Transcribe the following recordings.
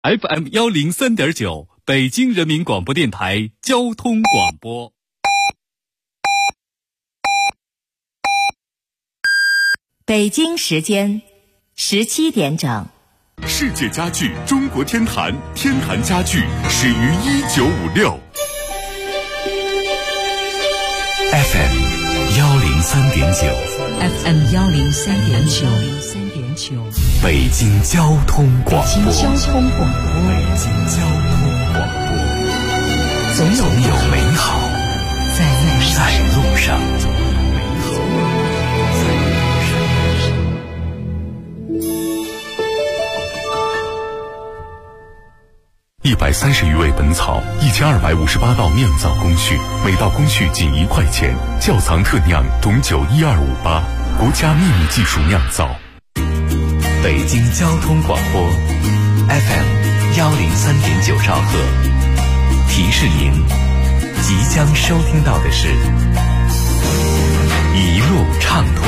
FM103.9，北京人民广播电台交通广播。 北京时间17点整。 世界家具中国天坛，天坛家具始于1956。 FM103.9，FM103.9， 北京交通广播， 北京交通广播， 总有美好在路上。130余味本草，1258道酿造工序，每道工序仅1块钱。窖藏特酿董酒12588，国家秘密技术酿造。 北京交通广播 FM103.9兆赫，提示您，即将收听到的是一路畅通。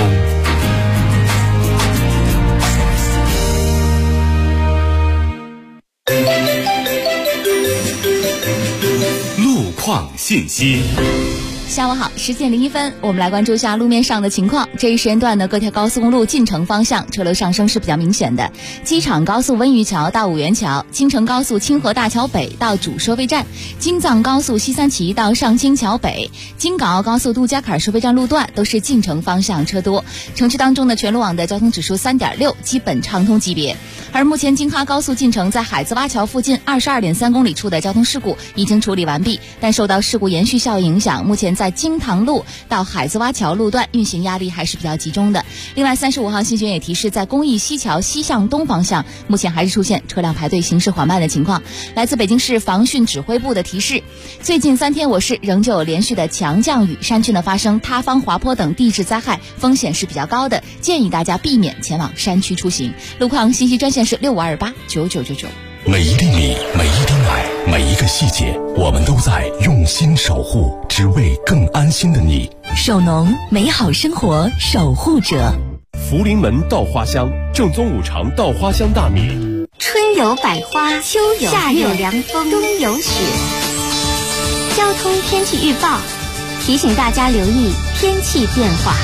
路况信息。 下午好，10点01分，我们来关注一下路面上的情况。这一时间段呢，各条高速公路进城方向车流上升是比较明显的。机场高速温榆桥到五元桥，京承高速清河大桥北到主收费站，京藏高速西三旗到上京桥北，京港澳高速杜家坎收费站路段都是进城方向车多。城区当中的全路网的交通指数3.6，基本畅通级别。而目前京哈高速进城在海子洼桥附近22.3公里处的交通事故已经处理完毕，但受到事故延续效应影响，目前在京塘路到海子洼桥路段运行压力还是比较集中的。另外35号信息也提示，在公益西桥西向东方向目前还是出现车辆排队行驶缓慢的情况。来自北京市防汛指挥部的提示，最近3天我市仍旧有连续的强降雨，山区呢发生塌方滑坡等地质灾害风险是比较高的，建议大家避免前往山区出行。路况信息专线是65289999。 每一粒米，每一滴奶，每一个细节，我们都在用心守护，只为更安心的你。 首农，美好生活守护者。 福临门稻花香，正宗五常稻花香大米。 春有百花，秋有夏有凉风，冬有雪。交通天气预报提醒大家留意天气变化。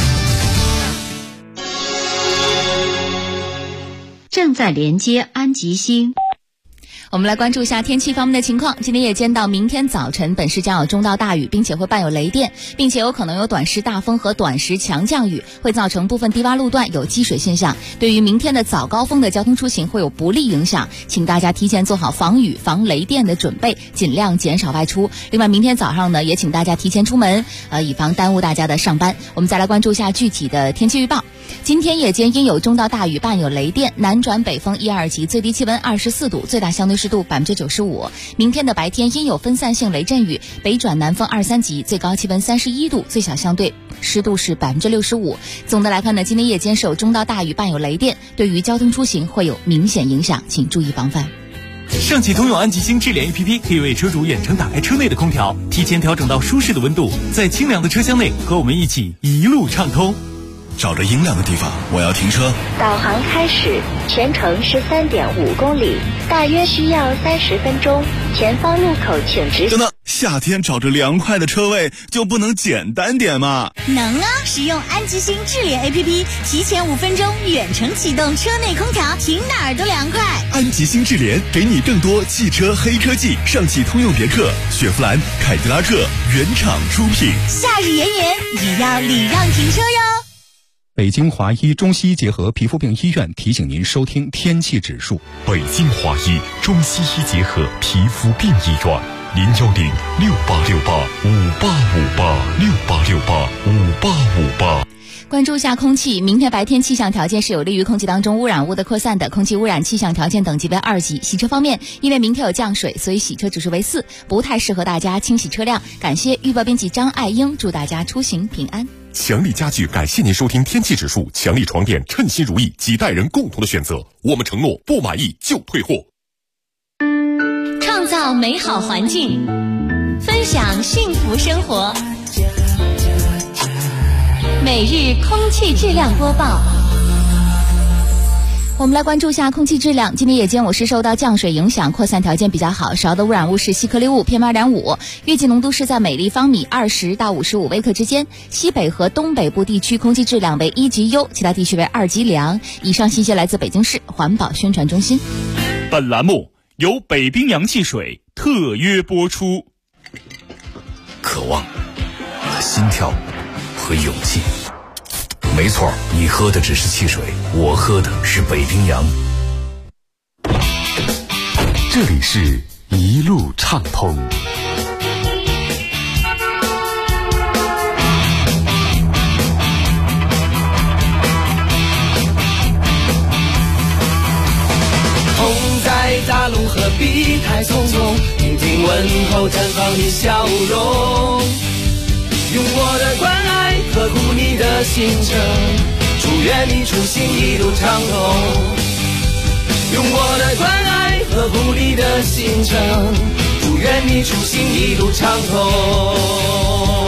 正在连接安吉星。 我们来关注一下天气方面的情况。今天夜间到明天早晨，本市将有中到大雨，并且会伴有雷电，并且有可能有短时大风和短时强降雨，会造成部分低洼路段有积水现象。对于明天的早高峰的交通出行会有不利影响，请大家提前做好防雨、防雷电的准备，尽量减少外出。另外，明天早上呢，也请大家提前出门，以防耽误大家的上班。我们再来关注一下具体的天气预报。今天夜间因有中到大雨伴有雷电，南转北风1、2级，最低气温24度，最大相对湿度95%。明天的白天因有分散性雷阵雨，北转南风2、3级，最高气温31度，最小相对湿度是65%。总的来看呢，今天夜间是有中到大雨伴有雷电，对于交通出行会有明显影响，请注意防范。 上汽通用安吉星智联 APP 可以为车主远程打开车内的空调，提前调整到舒适的温度，在清凉的车厢内和我们一起一路畅通。 找着阴凉的地方，我要停车。 导航开始，全程是3.5公里，大约需要30分钟。前方路口请直行。 等等，夏天找着凉快的车位就不能简单点吗？ 能啊！使用安吉星智联 APP， 提前5分钟远程启动车内空调，停哪儿都凉快。 安吉星智联给你更多汽车黑科技，上汽通用别克、雪佛兰、凯迪拉克原厂出品。 夏日炎炎，也要礼让停车哟。 北京华医中西医结合皮肤病医院提醒您收听天气指数。 北京华医中西医结合皮肤病医院，010-6868-5858，6868-5858。 关注一下空气，明天白天气象条件是有利于空气当中污染物的扩散的，空气污染气象条件等级为2级。洗车方面，因为明天有降水，所以洗车指数为4，不太适合大家清洗车辆。感谢预报编辑张爱英，祝大家出行平安。 强力家具感谢您收听天气指数，强力床垫称心如意，几代人共同的选择，我们承诺不满意就退货。 创造美好环境，分享幸福生活。每日空气质量播报。 我们来关注一下空气质量。今天夜间我市受到降水影响，扩散条件比较好，少的污染物是细颗粒物 PM2.5，月季浓度是在每立方米20到55微克之间。西北和东北部地区空气质量为1级优，其他地区为2级良。以上信息来自北京市环保宣传中心。 本栏目由北冰洋汽水特约播出。 渴望、心跳和勇气。没错，你喝的只是汽水，我喝的是北冰洋。 这里是一路畅通。 风在大路何必太匆匆，听听问候，绽放你笑容。用我的关爱呵护你的行程，祝愿你出行一路畅通。用我的关爱呵护你的行程，祝愿你出行一路畅通。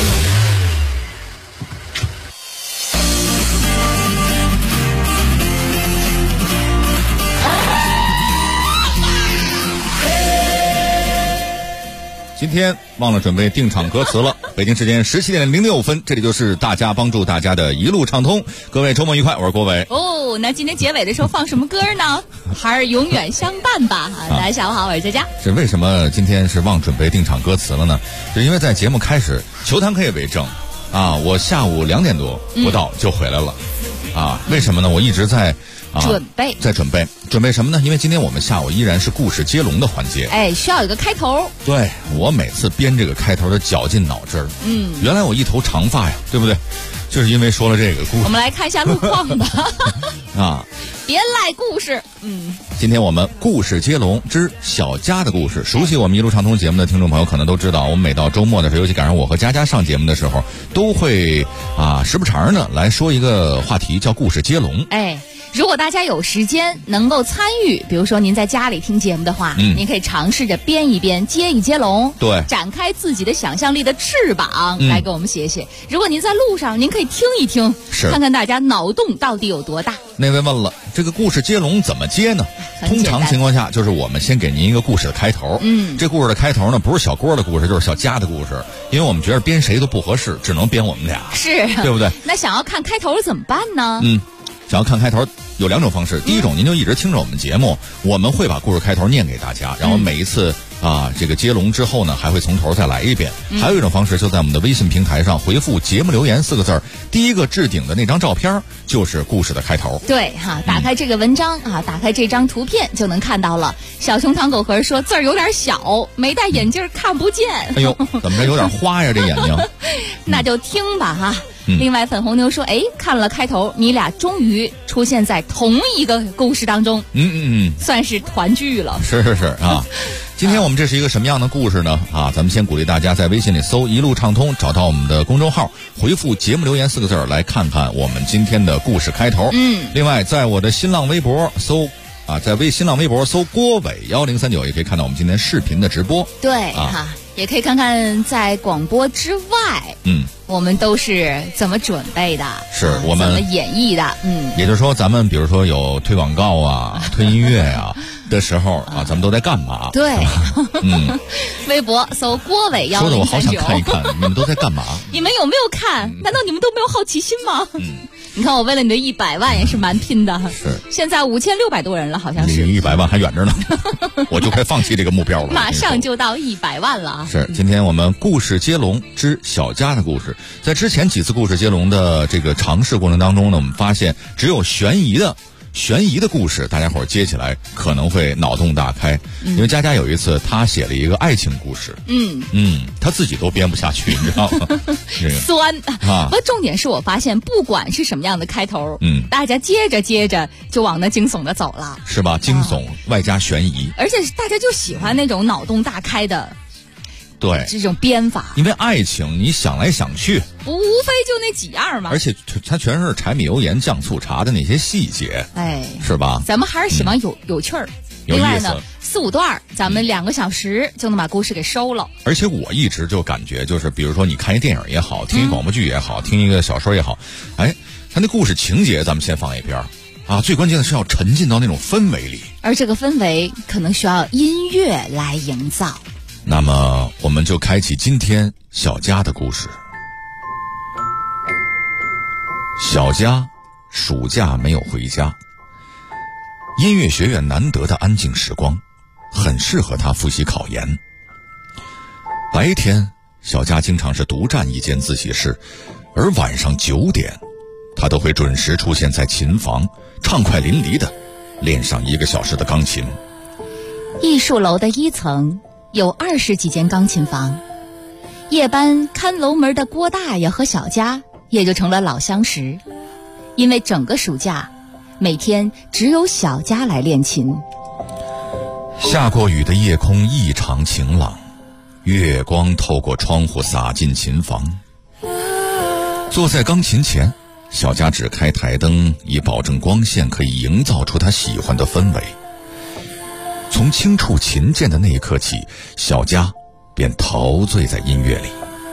今天忘了准备定场歌词了。北京时间17点06分，这里就是大家帮助大家的一路畅通。各位周末愉快，我是郭伟。 哦，那今天结尾的时候放什么歌呢？还是永远相伴吧。大家下午好，我是佳佳。 是为什么今天是忘准备定场歌词了呢？是因为在节目开始，球坛可以为证啊，我下午2点多不到就回来了。为什么呢？我一直在准备什么呢？因为今天我们下午依然是故事接龙的环节， 需要有个开头。 对，我每次编这个开头的绞尽脑汁儿。原来我一头长发呀，对不对？就是因为说了这个故事。 我们来看一下路况吧。别赖故事。 今天我们故事接龙之小佳的故事。熟悉我们一路畅通节目的听众朋友可能都知道，我们每到周末的时候，尤其赶上我和佳佳上节目的时候，都会时不常的来说一个话题，叫故事接龙。 如果大家有时间能够参与，比如说您在家里听节目的话，您可以尝试着编一编，接一接龙， 对， 展开自己的想象力的翅膀，来给我们写写。如果您在路上，您可以听一听，看看大家脑洞到底有多大。 那位问了，这个故事接龙怎么接呢？通常情况下，就是我们先给您一个故事的开头。这故事的开头呢，不是小郭的故事，就是小佳的故事，因为我们觉得编谁都不合适，只能编我们俩， 是， 对不对？ 那想要看开头怎么办呢？ 想要看开头有2种方式。第一种，您就一直听着我们节目，我们会把故事开头念给大家，然后每一次这个接龙之后呢，还会从头再来一遍。还有一种方式，就在我们的微信平台上回复节目留言4个字，第一个置顶的那张照片就是故事的开头。 对打开这个文章打开这张图片就能看到了。小熊糖狗盒说字儿有点小，没戴眼镜看不见。 哎呦，怎么着有点花呀这眼睛？ 那就听吧另外粉红牛说，看了开头，你俩终于出现在同一个故事当中，算是团聚了。 是今天我们这是一个什么样的故事呢？咱们先鼓励大家在微信里搜一路畅通，找到我们的公众号，回复节目留言4个字来看看我们今天的故事开头。另外在我的新浪微博搜在新浪微博搜郭伟1039，也可以看到我们今天视频的直播。 对也可以看看在广播之外我们都是怎么准备的， 是我们怎么演绎的。 也就是说咱们比如说有推广告推音乐的时候咱们都在干嘛？ 对微博搜郭伟1039， 说的我好想看一看你们都在干嘛。 你们有没有看？难道你们都没有好奇心吗？你看我为了你的100万也是蛮拼的。 是， 现在5600多人了，好像是。 离100万还远着呢我就快放弃这个目标了。 马上就到100万了是，今天我们故事接龙之小佳的故事。在之前几次故事接龙的这个尝试过程当中呢，我们发现只有悬疑的故事大家伙接起来可能会脑洞大开。因为佳佳有一次她写了一个爱情故事，她自己都编不下去，你知道吗？ 酸不过重点是我发现不管是什么样的开头大家接着就往那惊悚的走了， 是吧？惊悚外加悬疑， 而且大家就喜欢那种脑洞大开的对这种编法。 因为爱情你想来想去无非就那几样嘛， 而且它全是柴米油盐酱醋茶的那些细节，是吧？ 咱们还是喜欢有趣儿。另外呢4、5段咱们2个小时就能把故事给收了。 而且我一直就感觉就是比如说你看一电影也好，听一广播剧也好，听一个小说也好，它那故事情节咱们先放一边， 啊，最关键的是要沉浸到那种氛围里， 而这个氛围可能需要音乐来营造。 那么我们就开启今天小佳的故事。小佳暑假没有回家，音乐学院难得的安静时光很适合他复习考研。白天小佳经常是独占一间自习室，而晚上9点他都会准时出现在琴房，畅快淋漓地练上1个小时的钢琴。 艺术楼的1层有20几间钢琴房，夜班看楼门的郭大爷和小佳也就成了老相识，因为整个暑假每天只有小佳来练琴。 下过雨的夜空异常晴朗，月光透过窗户洒进琴房。坐在钢琴前，小佳只开台灯，以保证光线可以营造出他喜欢的氛围。从轻触琴键的那一刻起，小佳便陶醉在音乐里。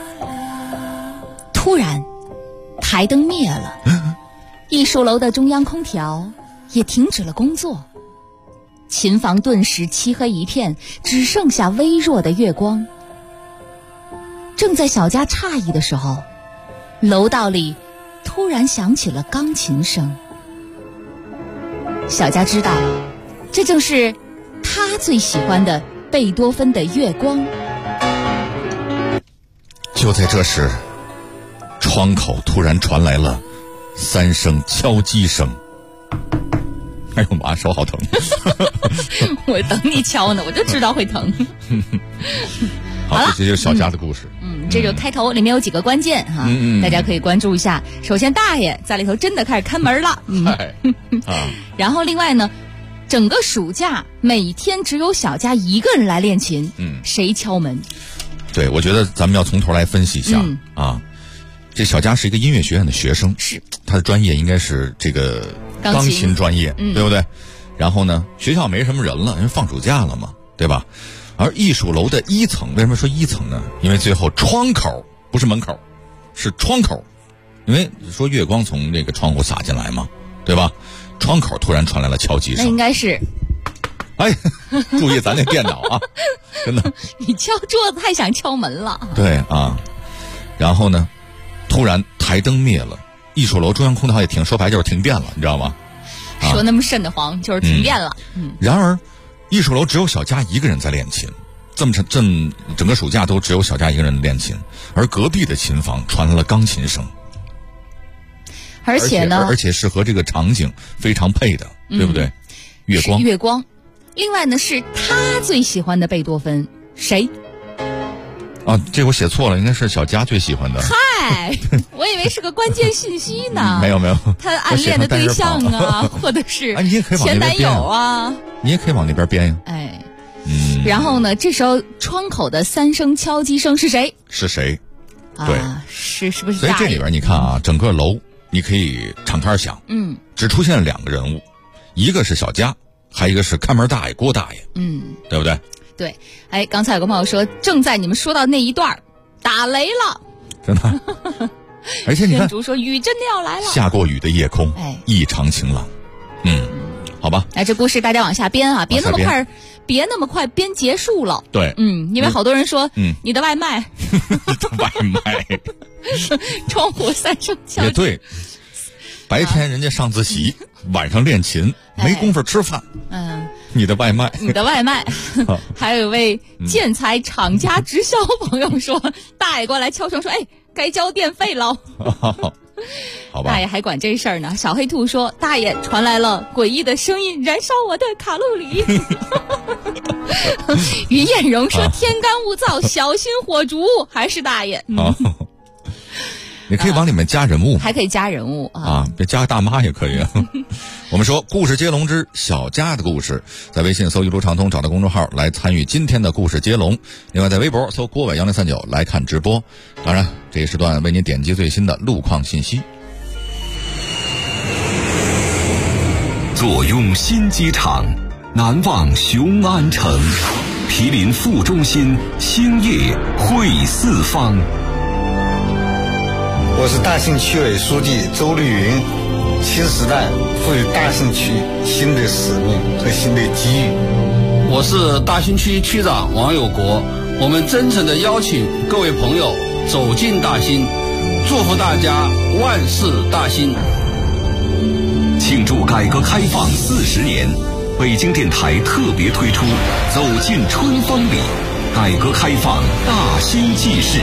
突然台灯灭了，艺术楼的中央空调也停止了工作，琴房顿时漆黑一片，只剩下微弱的月光。正在小佳诧异的时候，楼道里突然响起了钢琴声。小佳知道，这正是他最喜欢的贝多芬的《月光》。 就在这时，窗口突然传来了3声敲击声。哎呦妈，手好疼！ 我等你敲呢，我就知道会疼。 好了，这就是小佳的故事。 这就开头，里面有几个关键哈，大家可以关注一下。首先，大爷在里头真的开始看门了。然后另外呢，整个暑假每天只有小佳一个人来练琴。谁敲门？ 对，我觉得咱们要从头来分析一下啊。这小佳是一个音乐学院的学生， 是他的专业应该是这个钢琴专业，对不对？然后呢，学校没什么人了，因为放暑假了嘛，对吧？而艺术楼的1层，为什么说1层呢？因为最后窗口不是门口，是窗口，因为说月光从那个窗户洒进来嘛，对吧？窗口突然传来了敲击声， 那应该是， 哎，注意咱那电脑啊，真的， 你敲桌子太想敲门了。 对啊，然后呢，突然台灯灭了，艺术楼中央空调也停，说白就是停电了，你知道吗？ 说那么瘆得慌，就是停电了。 然而艺术楼只有小佳一个人在练琴，整个暑假都只有小佳一个人练琴，而隔壁的琴房传来了钢琴声， 而且是和这个场景非常配的，对不对？月光。另外呢，是他最喜欢的贝多芬，谁？啊，这我写错了，应该是小佳最喜欢的。 嗨，我以为是个关键信息呢。 没有， 他暗恋的对象啊，或者是前男友啊。 你也可以往那边编呀。 哎，然后呢，这时候窗口的3声敲击声是谁？ 是谁？对， 是不是？ 所以这里边你看啊，整个楼你可以敞开想，只出现了2个人物，一个是小佳，还有一个是看门大爷郭大爷，对不对？ 对，哎，刚才有个朋友说，正在你们说到那一段打雷了， 真的。而且你看， 天主说雨真的要来了， 下过雨的夜空，异常晴朗。好吧。 哎，这故事大家往下编啊，别那么快编结束了。 对， 因为好多人说，你的外卖， 你的外卖， 窗户3声敲击。 也对，白天人家上自习，晚上练琴，没工夫吃饭。你的外卖，还有一位建材厂家直销朋友说，大爷过来敲声说，哎，该交电费喽。 好吧， 大爷还管这事儿呢。小黑兔说，大爷传来了诡异的声音，燃烧我的卡路里。云艳荣说，天干物燥，小心火烛。还是大爷。 你可以往里面加人物， 还可以加人物啊， 别加个大妈也可以啊。我们说故事接龙之小佳的故事，在微信搜一路畅通，找到公众号来参与今天的故事接龙。另外在微博搜郭伟1039来看直播。当然这一时段为您点击最新的路况信息。 坐拥新机场，难忘雄安城，毗邻副中心，兴业汇四方。 我是大兴区委书记周绿云。 新时代赋予大兴区新的使命和新的机遇。 我是大兴区区长王有国，我们真诚地邀请各位朋友走进大兴，祝福大家万事大兴。 庆祝改革开放40年，北京电台特别推出《走进春风里》，改革开放大兴纪事。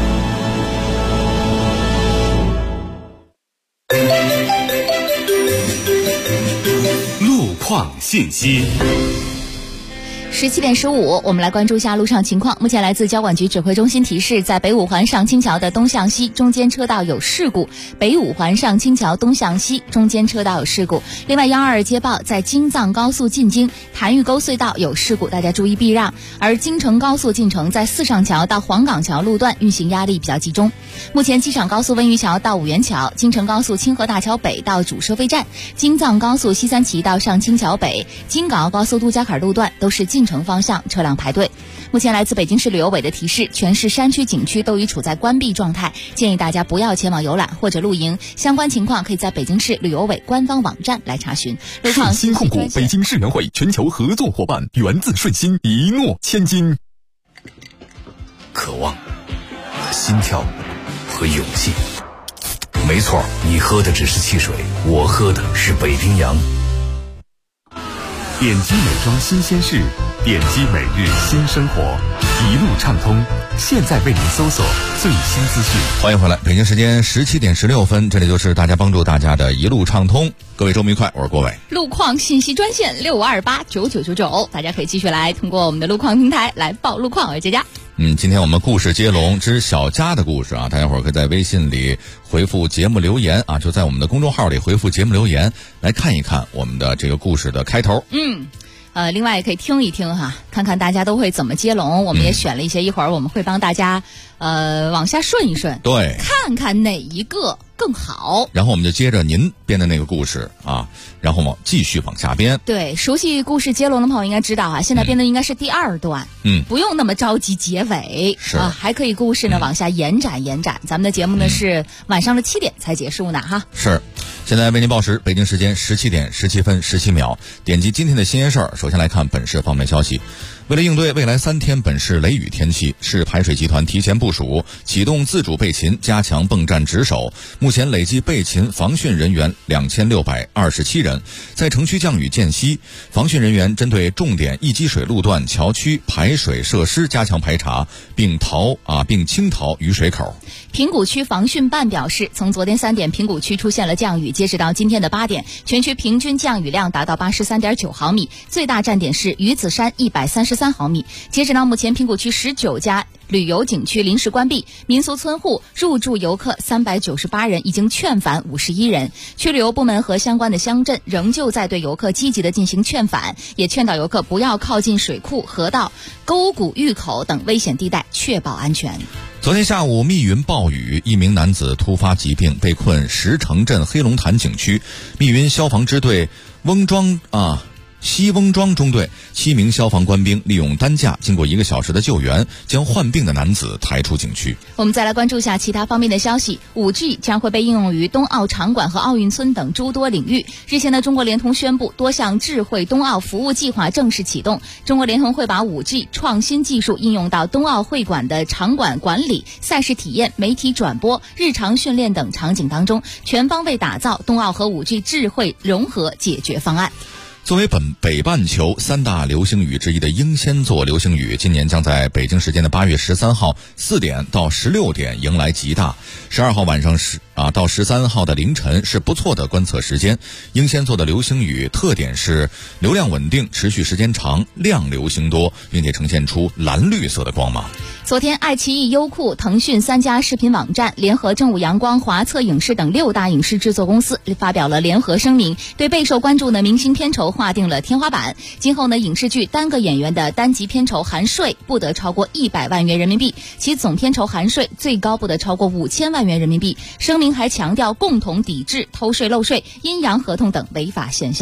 路况信息。 17点15，我们来关注一下路上情况。目前来自交管局指挥中心提示，在北五环上清桥的东向西中间车道有事故，北五环上清桥东向西中间车道有事故。另外122接报，在京藏高速进京潭峪沟隧道有事故，大家注意避让。而京承高速进城在四上桥到黄岗桥路段运行压力比较集中。目前机场高速温榆桥到五元桥，京承高速清河大桥北到主收费站，京藏高速西三旗到上清桥北，京港澳高速杜家坎路段都是进城方向车辆排队。目前来自北京市旅游委的提示，全市山区景区都已处在关闭状态，建议大家不要前往游览或者露营。相关情况可以在北京市旅游委官方网站来查询。 顺鑫控股北京世园会全球合作伙伴，源自顺鑫，一诺千金。 渴望、心跳和勇气。没错，你喝的只是汽水，我喝的是北冰洋。 点击美妆新鲜事，点击每日新生活，一路畅通。现在为您搜索最新资讯。 欢迎回来，北京时间17点16分，这里就是大家帮助大家的一路畅通。各位周末愉快，我是郭伟。 路况信息专线65289999，大家可以继续来通过我们的路况平台来报路况。我是佳佳。 今天我们故事接龙之小佳的故事啊，大家伙儿可以在微信里回复节目留言啊，就在我们的公众号里回复节目留言，来看一看我们的这个故事的开头。 另外也可以听一听哈，看看大家都会怎么接龙。我们也选了一些，一会儿我们会帮大家往下顺一顺， 对， 看看哪一个更好。 然后我们就接着您编的那个故事啊，然后继续往下编。 对，熟悉故事接龙的朋友应该知道啊，现在编的应该是第2段，不用那么着急结尾， 是啊，还可以故事呢往下延展。咱们的节目呢是晚上的7点才结束呢哈。 是，现在为您报时，北京时间17点17分17秒。点击今天的新鲜事儿，首先来看本市方面消息。为了应对未来3天本市雷雨天气，市排水集团提前部署，启动自主备勤，加强泵站值守。目前累计备勤防汛人员2627人。在城区降雨间隙，防汛人员针对重点易积水路段、桥区排水设施加强排查，并清淘雨水口。 平谷区防汛办表示，从昨天3点平谷区出现了降雨，截止到今天的8点，全区平均降雨量达到83.9毫米，最大站点是鱼子山133毫米。截止到目前，平谷区19家旅游景区临时关闭，民俗村户入住游客398人，已经劝返51人。区旅游部门和相关的乡镇仍旧在对游客积极的进行劝返，也劝导游客不要靠近水库、河道、沟谷、峪口等危险地带，确保安全。 昨天下午密云暴雨，一名男子突发疾病被困石城镇黑龙潭景区。密云消防支队西翁庄中队7名消防官兵利用担架，经过1个小时的救援，将患病的男子抬出景区。 我们再来关注一下其他方面的消息。5G 将会被应用于冬奥场馆和奥运村等诸多领域。日前呢，中国联通宣布多项智慧冬奥服务计划正式启动。中国联通会把 5G 创新技术应用到冬奥会馆的场馆管理、赛事体验、媒体转播、日常训练等场景当中，全方位打造冬奥和 5G 智慧融合解决方案。 作为北半球3大流星雨之一的英仙座流星雨，今年将在北京时间的8月13号4点到16点迎来极大。12号晚上到13号的凌晨是不错的观测时间。英仙座的流星雨特点是流量稳定、持续时间长、亮流星多，并且呈现出蓝绿色的光芒。 昨天，爱奇艺、优酷、腾讯3家视频网站联合正午阳光、华策影视等6大影视制作公司发表了联合声明，对备受关注的明星片酬划定了天花板。今后呢，影视剧单个演员的单集片酬含税不得超过100万元人民币，其总片酬含税最高不得超过5000万元人民币。声明还强调共同抵制偷税漏税、阴阳合同等违法现象。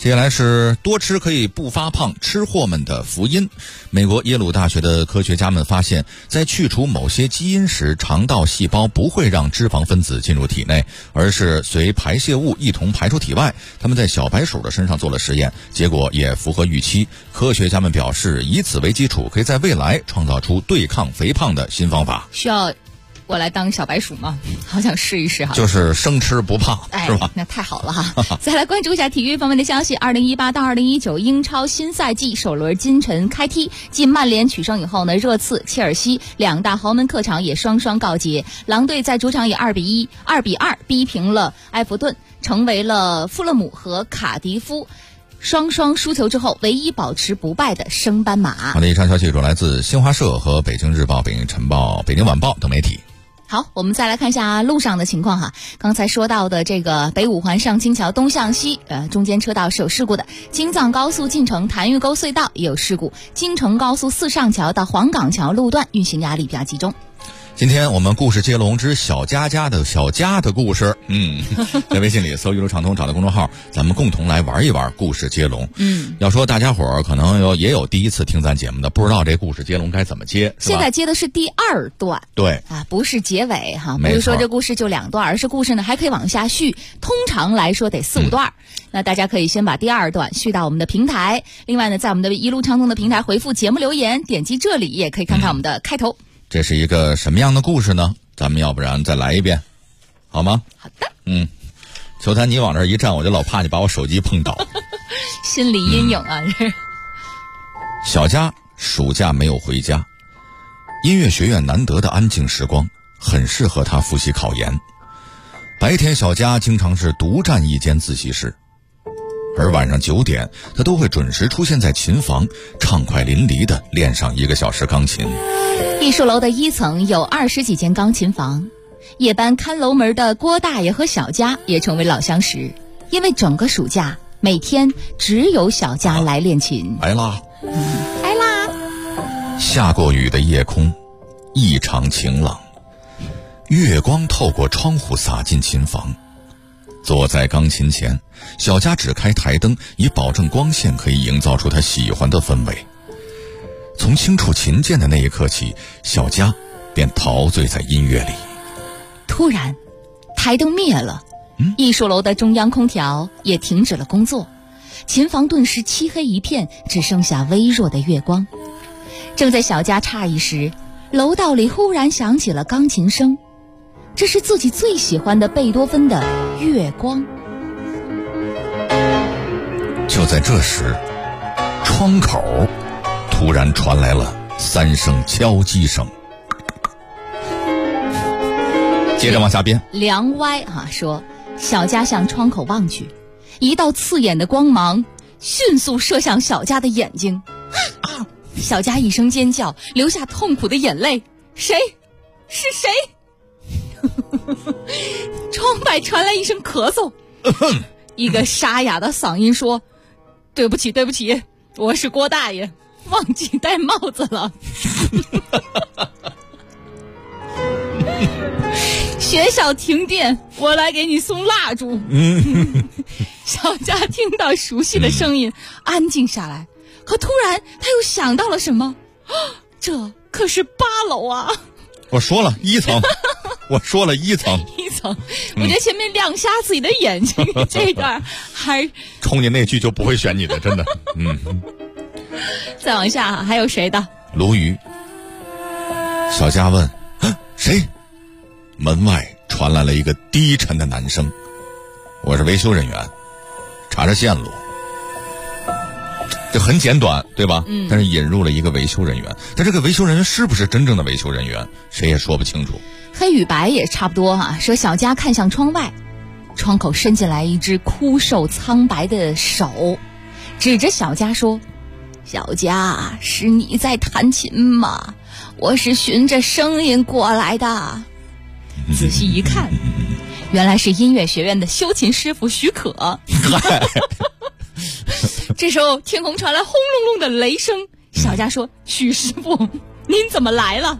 接下来是多吃可以不发胖，吃货们的福音。美国耶鲁大学的科学家们发现，在去除某些基因时，肠道细胞不会让脂肪分子进入体内，而是随排泄物一同排出体外。他们在小白鼠的身上做了实验，结果也符合预期。科学家们表示，以此为基础，可以在未来创造出对抗肥胖的新方法。 需要我来当小白鼠吗？好想试一试哈。 就是生吃不胖，是吧？ 那太好了哈。再来关注一下体育方面的消息。2018到2019英超新赛季首轮今晨开踢，继曼联取胜以后呢，热刺、切尔西两大豪门客场也双双告捷。狼队在主场以2比2逼平了埃弗顿，成为了富勒姆和卡迪夫双双输球之后唯一保持不败的升班马。 好的，以上消息主来自新华社和北京日报、北京晨报、北京晚报等媒体。 好，我们再来看一下路上的情况哈。刚才说到的这个北五环上清桥东向西，中间车道是有事故的。京藏高速进城潭峪沟隧道也有事故，京承高速四上桥到黄岗桥路段运行压力比较集中。 今天我们故事接龙之小家的故事，在微信里搜一路畅通找到公众号，咱们共同来玩一玩故事接龙。要说大家伙儿可能也有第一次听咱节目的，不知道这故事接龙该怎么接，是吧？ 现在接的是第2段， 对啊，不是结尾哈，不是说这故事就2段，而是故事呢还可以往下续，通常来说得4-5段。那大家可以先把第2段续到我们的平台，另外呢，在我们的一路畅通的平台回复节目留言，点击这里也可以看看我们的开头。 这是一个什么样的故事呢？咱们要不然再来一遍，好吗？ 好的。 球坛你往这一站，我就老怕你把我手机碰倒。 心理阴影啊！ 小佳暑假没有回家，音乐学院难得的安静时光，很适合他复习考研。白天小佳经常是独占一间自习室，而晚上9点，他都会准时出现在琴房，畅快淋漓地练上1个小时钢琴。 艺术楼的1层有20几间钢琴房，夜班看楼门的郭大爷和小佳也成为老相识，因为整个暑假每天只有小佳来练琴。 来啦！ 来啦！ 下过雨的夜空异常晴朗，月光透过窗户洒进琴房。坐在钢琴前，小佳只开台灯，以保证光线可以营造出他喜欢的氛围。从轻触琴键的那一刻起，小佳便陶醉在音乐里。 突然，台灯灭了，艺术楼的中央空调也停止了工作，琴房顿时漆黑一片，只剩下微弱的月光。正在小佳诧异时，楼道里忽然响起了钢琴声，这是自己最喜欢的贝多芬的《月光》。 就在这时，窗口突然传来了3声敲击声。接着往下编。 梁歪说，小佳向窗口望去，一道刺眼的光芒迅速射向小佳的眼睛。小佳一声尖叫，流下痛苦的眼泪。谁？是谁？窗外传来一声咳嗽，一个沙哑的嗓音说：“对不起，我是郭大爷，忘记戴帽子了。”学校停电，我来给你送蜡烛。小佳听到熟悉的声音，安静下来。可突然他又想到了什么，这可是8楼啊！ 我说了1层，我说了1层 ，1层。我觉得前面亮瞎自己的眼睛这一段还冲你那句就不会选你的，真的。 再往下还有谁的？ 鲈鱼。小佳问：“谁？”门外传来了一个低沉的男声：“我是维修人员，查查线路。”这很简短，对吧？但是引入了一个维修人员，但这个维修人员是不是真正的维修人员，谁也说不清楚。 黑与白也差不多说小佳看向窗外，窗口伸进来一只枯瘦苍白的手，指着小佳说：“小佳，是你在弹琴吗？我是循着声音过来的。”仔细一看，原来是音乐学院的修琴师傅许可。这时候天空传来轰隆隆的雷声，小佳说：“许师傅，您怎么来了？”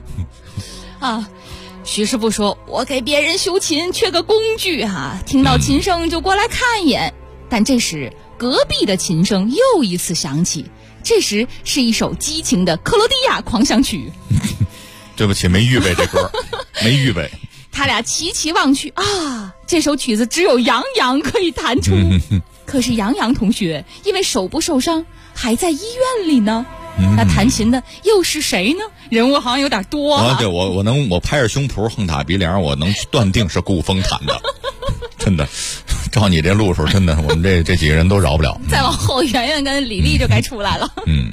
许师傅说：“我给别人修琴缺个工具听到琴声就过来看一眼。”但这时隔壁的琴声又一次响起，这时是一首激情的克罗地亚狂想曲。 对不起，没预备这歌，没预备。 他俩齐齐望去啊，这首曲子只有杨洋可以弹出。可是杨洋同学因为手部受伤还在医院里呢。那弹琴的又是谁呢？人物好像有点多啊。 对，我拍着胸脯横打鼻梁，我能断定是顾风弹的。真的，照你这路数，真的，我们这几个人都饶不了。 再往后，圆圆跟李丽就该出来了。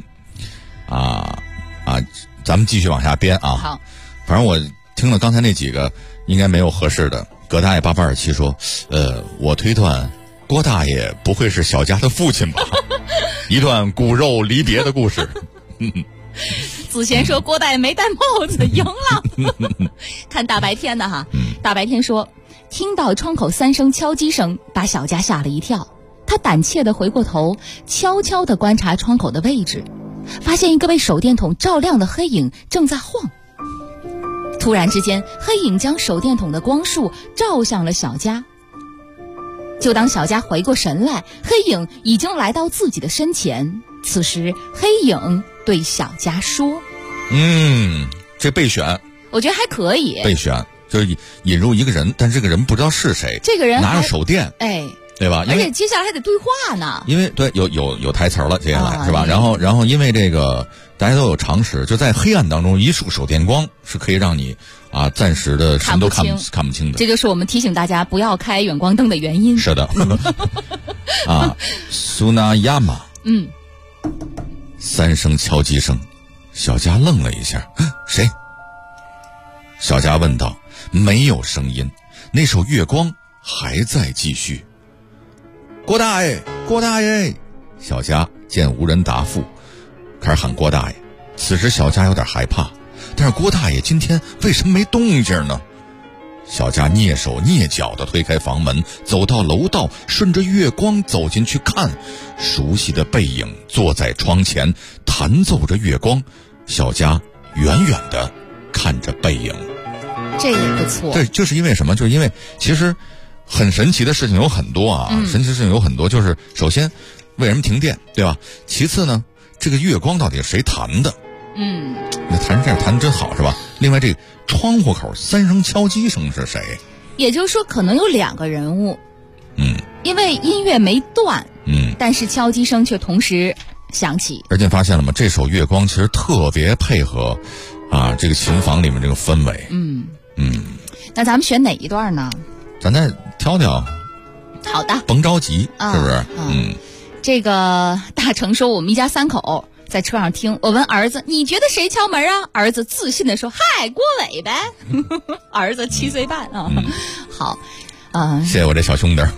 咱们继续往下编啊。 好， 反正我听了刚才那几个，应该没有合适的。葛大爷8827说，我推断郭大爷不会是小佳的父亲吧？一段骨肉离别的故事。 子贤说郭大爷没戴帽子，赢了。看大白天的哈，大白天说听到窗口3声敲击声，把小佳吓了一跳。他胆怯地回过头，悄悄地观察窗口的位置，发现一个被手电筒照亮的黑影正在晃。突然之间，黑影将手电筒的光束照向了小佳。就当小佳回过神来，黑影已经来到自己的身前。此时黑影对小佳说， 这备选我觉得还可以。 备选就是引入一个人，但这个人不知道是谁， 这个人拿着手电，对吧？ 而且接下来还得对话呢。 因为对有台词了，接下来是吧？然后因为这个大家都有常识，就在黑暗当中，一束手电光是可以让你暂时的什么都看不清的。这就是我们提醒大家不要开远光灯的原因。 是的。苏纳亚玛，3声敲击声，小佳愣了一下，谁？小佳问道。没有声音，那首月光还在继续。郭大爷，郭大爷！小佳见无人答复，开始喊郭大爷。此时小佳有点害怕，但是郭大爷今天为什么没动静呢？小佳蹑手蹑脚地推开房门，走到楼道，顺着月光走进去看，熟悉的背影坐在窗前，弹奏着月光。小佳远远地看着背影。 这也不错。 对，就是因为什么？就是因为其实很神奇的事情有很多啊，神奇的事情有很多。就是首先，为什么停电，对吧？其次呢，这个月光到底是谁弹的？那弹这样弹真好，是吧？另外，这个窗户口3声敲击声是谁？ 也就是说，可能有2个人物。因为音乐没断，但是敲击声却同时响起。 而且发现了吗？这首月光其实特别配合这个琴房里面这个氛围。 那咱们选哪一段呢？ 咱再挑挑。 好的， 甭着急，是不是？ 这个大成说我们一家3口在车上听，我问儿子你觉得谁敲门啊？儿子自信地说嗨，郭伟呗。儿子7岁半啊。好， 谢谢我这小兄弟。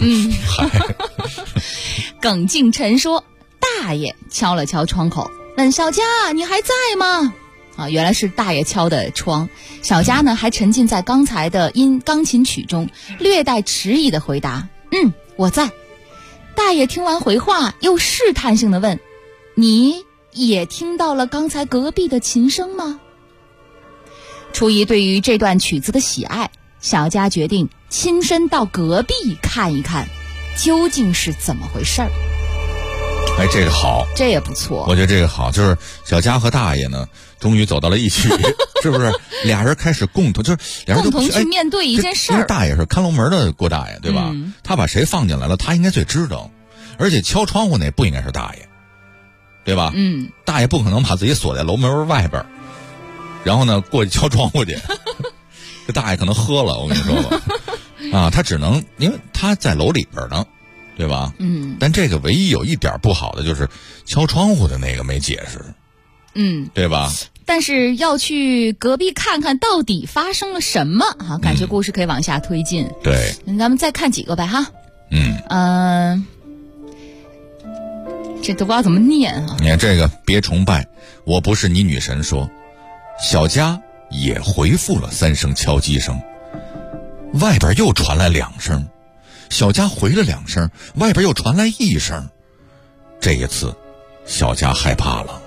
耿敬晨说大爷敲了敲窗口，问小佳你还在吗？原来是大爷敲的窗。小佳呢还沉浸在刚才的钢琴曲中，略带迟疑的回答我在。大爷听完回话，又试探性的问，你也听到了刚才隔壁的琴声吗？出于对于这段曲子的喜爱，小佳决定亲身到隔壁看一看究竟是怎么回事儿。 这个好， 这也不错。 我觉得这个好，就是小佳和大爷呢终于走到了一起。是不是俩人开始共同，就是俩人共同去面对一件事儿。 因为大爷是看楼门的郭大爷，对吧？他把谁放进来了，他应该最知道。而且敲窗户那不应该是大爷，对吧？大爷不可能把自己锁在楼门外边，然后呢过去敲窗户去。这大爷可能喝了，我跟你说吧。他只能因为他在楼里边呢，对吧？但这个唯一有一点不好的就是敲窗户的那个没解释，对吧？ 但是要去隔壁看看到底发生了什么啊？感觉故事可以往下推进。 对， 咱们再看几个呗哈。这都不知道怎么念啊。 你看这个，别崇拜，我不是你女神说。小佳也回复了3声敲击声，外边又传来2声，小佳回了2声，外边又传来1声。这一次，小佳害怕了。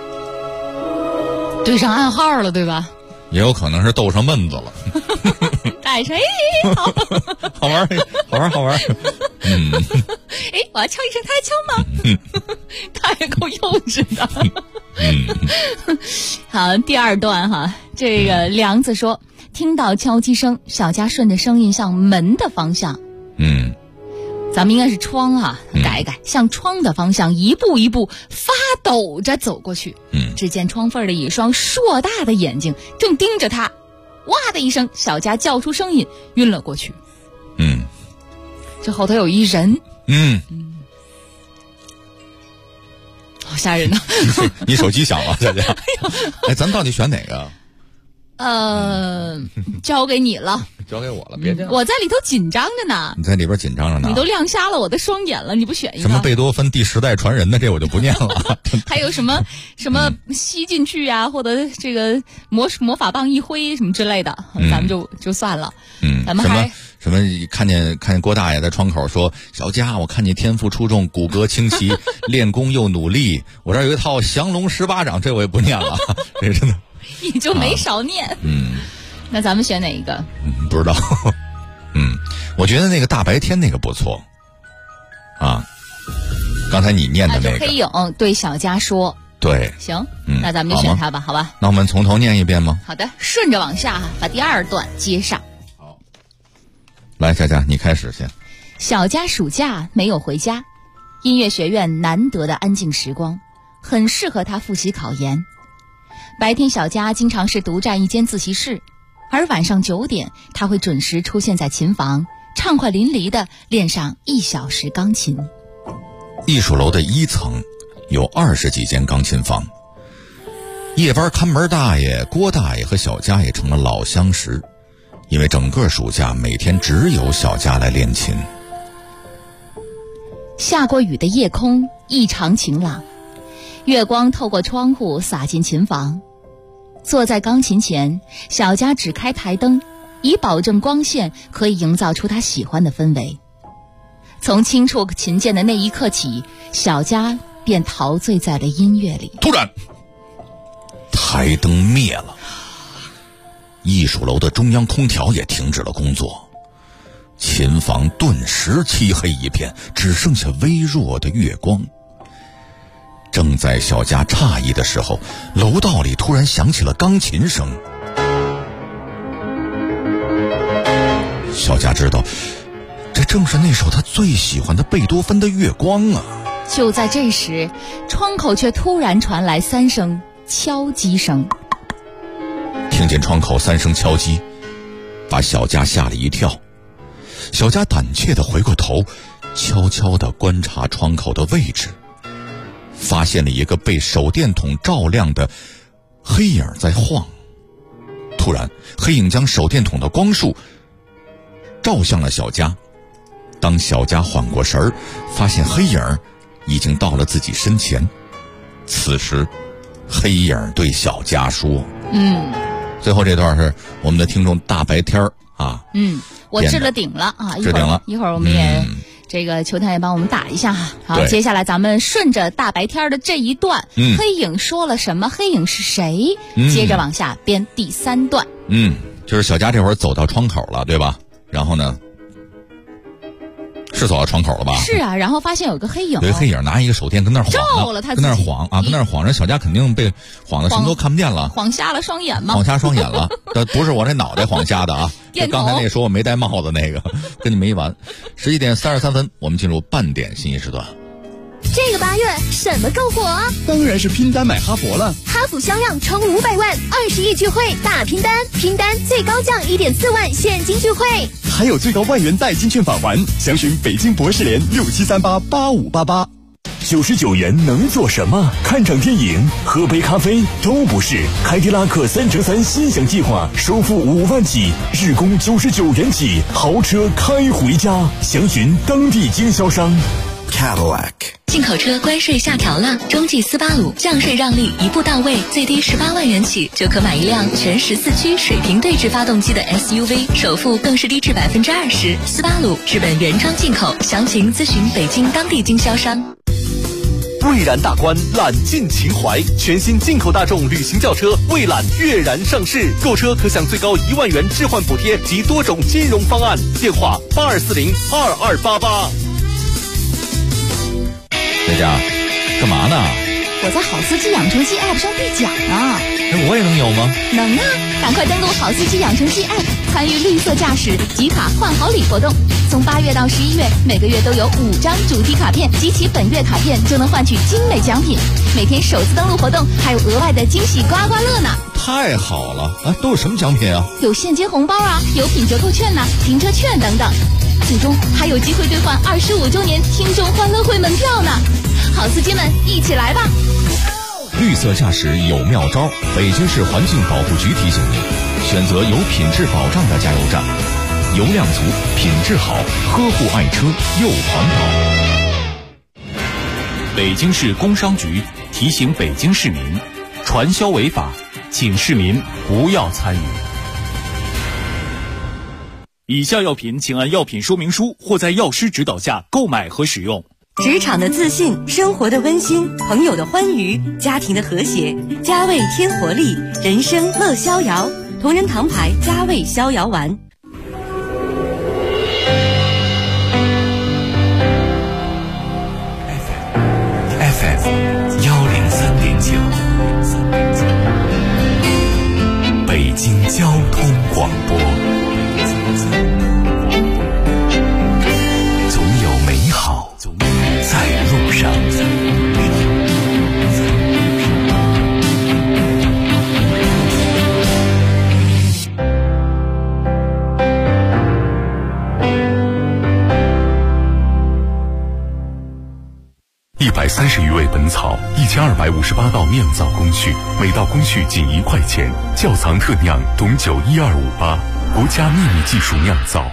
对上暗号了，对吧？ 也有可能是斗上闷子了。 带谁？ 好玩，好玩，好玩。 哎，我要敲一声，他还敲吗？他也够幼稚的。好，第二段哈，这个梁子说，听到敲击声，小佳顺着声音向门的方向，咱们应该是窗啊，改一改，向窗的方向一步一步发抖着走过去。只见窗缝里一双硕大的眼睛正盯着他，哇的一声，小佳叫出声音，晕了过去。这后头有一人。好吓人呐！ 你手机响了，佳佳。哎，咱们到底选哪个？ 交给你了， 交给我了，别这样。 我在里头紧张着呢。 你在里边紧张着呢。 你都亮瞎了我的双眼了，你不选一个？ 什么贝多芬第10代传人的，这我就不念了。 还有什么吸进去啊，或者这个魔法棒一挥什么之类的，咱们就算了。咱们还什么看见郭大爷在窗口说：“小佳，我看你天赋出众，骨骼清奇，练功又努力。我这儿有一套降龙18掌，这我也不念了。这真的。” 你就没少念。那咱们选哪一个？ 不知道。我觉得那个大白天那个不错啊。刚才你念的那个。 就黑影对小佳说。 对。 行，那咱们就选它吧，好吧？ 那我们从头念一遍吗？ 好的，顺着往下把第二段接上。 好，来，佳佳，你开始先。 小佳暑假没有回家，音乐学院难得的安静时光，很适合他复习考研。白天小佳经常是独占一间自习室，而晚上9点他会准时出现在琴房，畅快淋漓地练上1小时钢琴。 艺术楼的1层有20几间钢琴房，夜班看门大爷郭大爷和小佳也成了老相识，因为整个暑假每天只有小佳来练琴。 下过雨的夜空异常晴朗，月光透过窗户洒进琴房。坐在钢琴前，小佳只开台灯，以保证光线可以营造出他喜欢的氛围。从轻触琴键的那一刻起，小佳便陶醉在了音乐里。 突然，台灯灭了，艺术楼的中央空调也停止了工作，琴房顿时漆黑一片，只剩下微弱的月光。正在小佳诧异的时候，楼道里突然响起了钢琴声。小佳知道，这正是那首他最喜欢的贝多芬的《月光》啊！ 就在这时，窗口却突然传来3声敲击声。 听见窗口3声敲击，把小佳吓了一跳。小佳胆怯地回过头，悄悄地观察窗口的位置，发现了一个被手电筒照亮的黑影在晃。突然，黑影将手电筒的光束照向了小佳。当小佳缓过神儿，发现黑影已经到了自己身前。此时，黑影对小佳说：“最后这段是我们的听众大白天啊。 我置了顶了啊， 置顶了。 一会儿我们也。这个球探也帮我们打一下哈。好，接下来咱们顺着大白天的这一段，黑影说了什么？黑影是谁？接着往下编第3段。 就是小佳这会儿走到窗口了，对吧？然后呢，是走到窗口了吧？ 是啊，然后发现有个黑影， 有一黑影拿一个手电跟那儿晃， 照了他自己， 跟那儿晃啊，跟那儿晃，人小佳肯定被晃的什么都看不见了， 晃瞎了双眼吗？ 晃瞎双眼了，这不是我这脑袋晃瞎的啊。刚才那说我没戴帽子那个，跟你没完。11点33分，我们进入半点信息时段。 这个8月什么更火啊？ 当然是拼单买哈佛了。 哈弗销量冲500万，20亿聚会大拼单，拼单最高降1.4万现金聚会， 还有最高1万元代金券返还。详询北京博士联67388588。99元能做什么？看场电影、喝杯咖啡都不是。凯迪拉克3乘3心想计划，首付5万起，日供99元起，豪车开回家。详询当地经销商。Cadillac 进口车关税下调了，中际斯巴鲁降税让利一步到位，最低18万元起就可买一辆全14驱水平对置发动机的 SUV， 首付更是低至20%。斯巴鲁日本原装进口，详情咨询北京当地经销商。 蔚然大观揽尽情怀，全新进口大众旅行轿车蔚揽跃然上市，购车可享最高1万元置换补贴及多种金融方案。电话82402288。 佳佳，干嘛呢？ 我在好司机养成记 App 上兑奖啊！ 我也能有吗？ 能啊！赶快登录好司机养成记 App， 参与绿色驾驶集卡换好礼活动。从8月到11月，每个月都有5张主题卡片，集齐本月卡片就能换取精美奖品。每天首次登录活动还有额外的惊喜刮刮乐呢！ 太好了啊！都有什么奖品啊？ 有现金红包啊，有品折扣券呐、停车券等等。最终还有机会兑换25周年听众欢乐会门票呢！好司机们，一起来吧！ 绿色驾驶有妙招，北京市环境保护局提醒您，选择有品质保障的加油站，油量足，品质好，呵护爱车又环保。 北京市工商局提醒北京市民，传销违法，请市民不要参与。以下药品请按药品说明书或在药师指导下购买和使用。 职场的自信，生活的温馨，朋友的欢愉，家庭的和谐，佳味添活力，人生乐逍遥。同仁堂牌佳味逍遥丸。 FM 103.9，北京交通广播。总有美好在路上。130余味本草，1258道酿造工序，每道工序仅1块钱。窖藏特酿董酒12588，国家秘密技术酿造。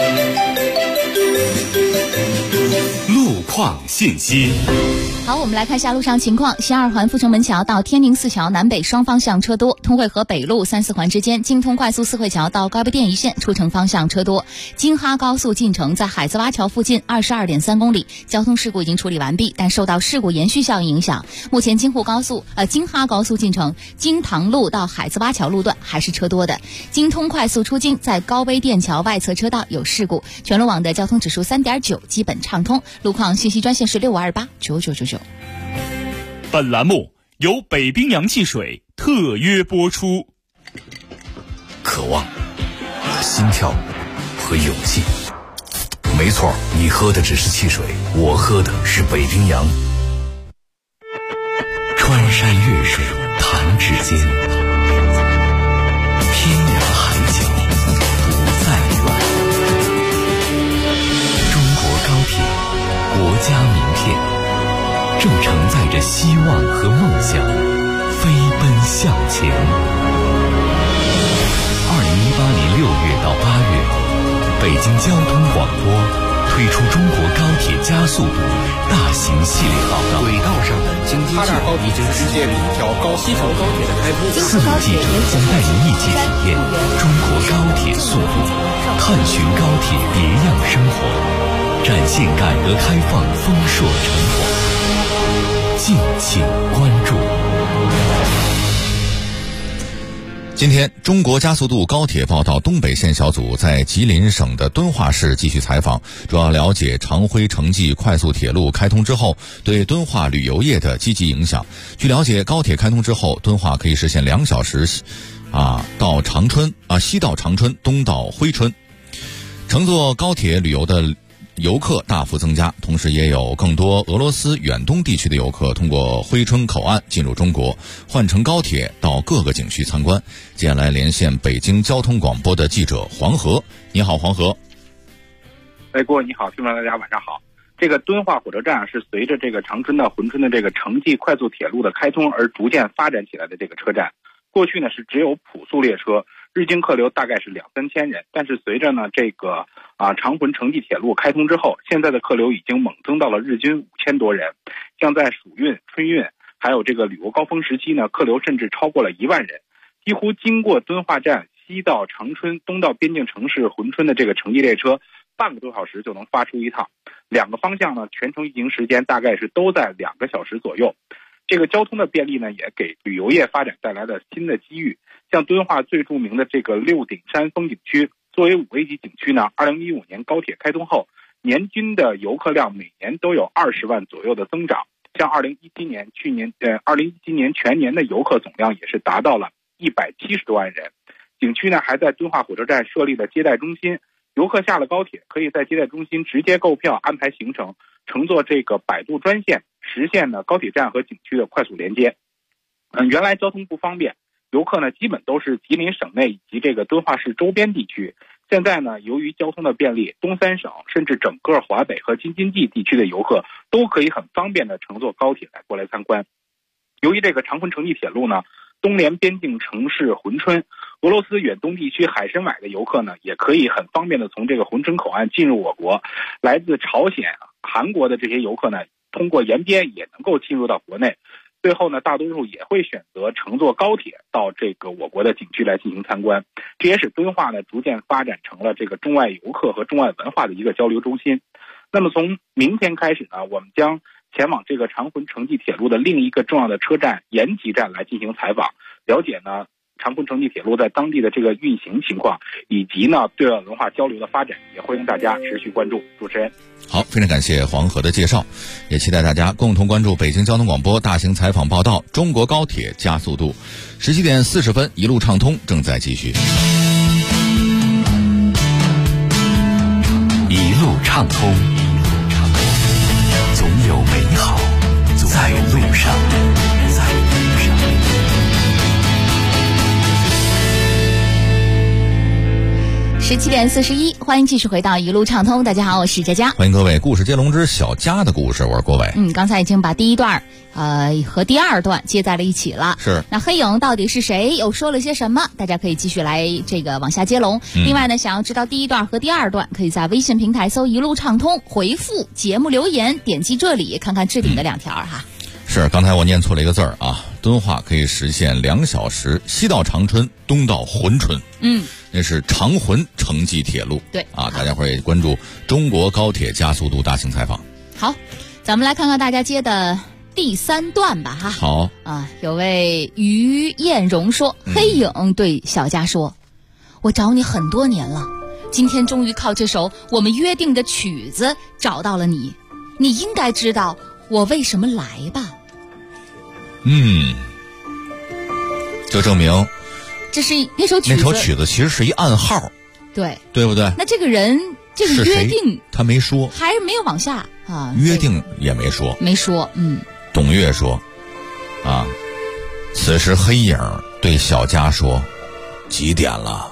路况信息。 好，我们来看一下路上情况。西二环阜成门桥到天宁寺桥南北双方向车多，通惠河北路3、4环之间京通快速四惠桥到高碑店一线出城方向车多。京哈高速进城在海子洼桥附近22.3公里，交通事故已经处理完毕，但受到事故延续效应影响，目前京哈高速进城京塘路到海子洼桥路段还是车多的。京通快速出京在高碑店桥外侧车道有事故，全路网的交通指数3.9，基本畅通。路况信息专线是65289999。 本栏目由北冰洋汽水特约播出。 渴望、心跳和勇气。没错，你喝的只是汽水，我喝的是北冰洋。穿山越水，弹指间，天涯海角不再远。中国高铁，国家名片。正承载着希望和梦想，飞奔向前。2018年6月到8月，北京交通广播推出中国高铁加速度大型系列报道。轨道上的经济计划已经世界里一条西城高铁的开通。4位记者将带您一起体验中国高铁速度，探寻高铁别样生活，展现改革开放丰硕成果。敬请关注。 今天，中国加速度高铁报道东北线小组在吉林省的敦化市继续采访，主要了解长辉城际快速铁路开通之后对敦化旅游业的积极影响。据了解，高铁开通之后，敦化可以实现2小时到长春西到长春，东到珲春。乘坐高铁旅游的游客大幅增加，同时也有更多俄罗斯远东地区的游客通过珲春口岸进入中国，换乘高铁到各个景区参观。接下来连线北京交通广播的记者黄河。你好，黄河。 郭你好，听众大家晚上好。这个敦化火车站是随着这个长春到珲春的这个城际快速铁路的开通而逐渐发展起来的这个车站。过去呢是只有普速列车，日均客流大概是2-3千人，但是随着呢这个长珲城际铁路开通之后，现在的客流已经猛增到了日均5000多人。像在暑运、春运，还有这个旅游高峰时期呢，客流甚至超过了1万人。几乎经过敦化站西到长春、东到边境城市珲春的这个城际列车，半个多小时就能发出一趟。2个方向呢，全程运行时间大概是都在2个小时左右。这个交通的便利呢，也给旅游业发展带来了新的机遇。像敦化最著名的这个六顶山风景区，作为5A级景区呢，2015年高铁开通后， 年均的游客量每年都有20万左右的增长。像2017年全年的游客总量也是达到了170多万人。景区呢还在敦化火车站设立了接待中心，游客下了高铁可以在接待中心直接购票安排行程，乘坐这个摆渡专线实现呢高铁站和景区的快速连接。原来交通不方便，游客呢基本都是吉林省内以及这个敦化市周边地区。现在呢，由于交通的便利，东三省甚至整个华北和京津冀地区的游客都可以很方便的乘坐高铁过来参观。由于这个长昆城际铁路呢东连边境城市珲春，俄罗斯远东地区海参崴的游客呢也可以很方便的从这个珲春口岸进入我国。来自朝鲜、韩国的这些游客呢，通过沿边也能够进入到国内。最后呢，大多数也会选择乘坐高铁到这个我国的景区来进行参观，这也使敦化呢逐渐发展成了这个中外游客和中外文化的一个交流中心。那么从明天开始呢，我们将前往这个长昆城际铁路的另一个重要的车站延吉站来进行采访，了解呢长昆城际铁路在当地的这个运行情况，以及呢对外文化交流的发展，也欢迎大家持续关注。主持人， 好，非常感谢黄河的介绍，也期待大家共同关注北京交通广播大型采访报道《中国高铁加速度》。17点40分，一路畅通正在继续。 一路畅通，总有美好在路上。 17点41，欢迎继续回到一路畅通。大家好，我是佳佳， 欢迎各位。故事接龙之小佳的故事，我是郭伟。 刚才已经把第一段和第二段接在了一起了。 是。 那黑影到底是谁？又说了些什么？大家可以继续来这个往下接龙。另外呢，想要知道第一段和第二段，可以在微信平台搜一路畅通，回复节目留言，点击这里看看置顶的2条哈。 是，刚才我念错了一个字儿啊。敦化可以实现2小时西到长春，东到珲春。那是长珲城际铁路。 对啊，大家伙也关注中国高铁加速度大型采访。 好，咱们来看看大家接的第3段吧哈。 好啊，有位于艳荣说，黑影对小佳说，我找你很多年了，今天终于靠这首我们约定的曲子找到了你，你应该知道我为什么来吧。 这证明这是那首曲子其实是一暗号，对不对？ 那这个人这个约定他没说， 还是没有往下啊？ 约定也没说，董月说啊，此时黑影对小佳说，几点了？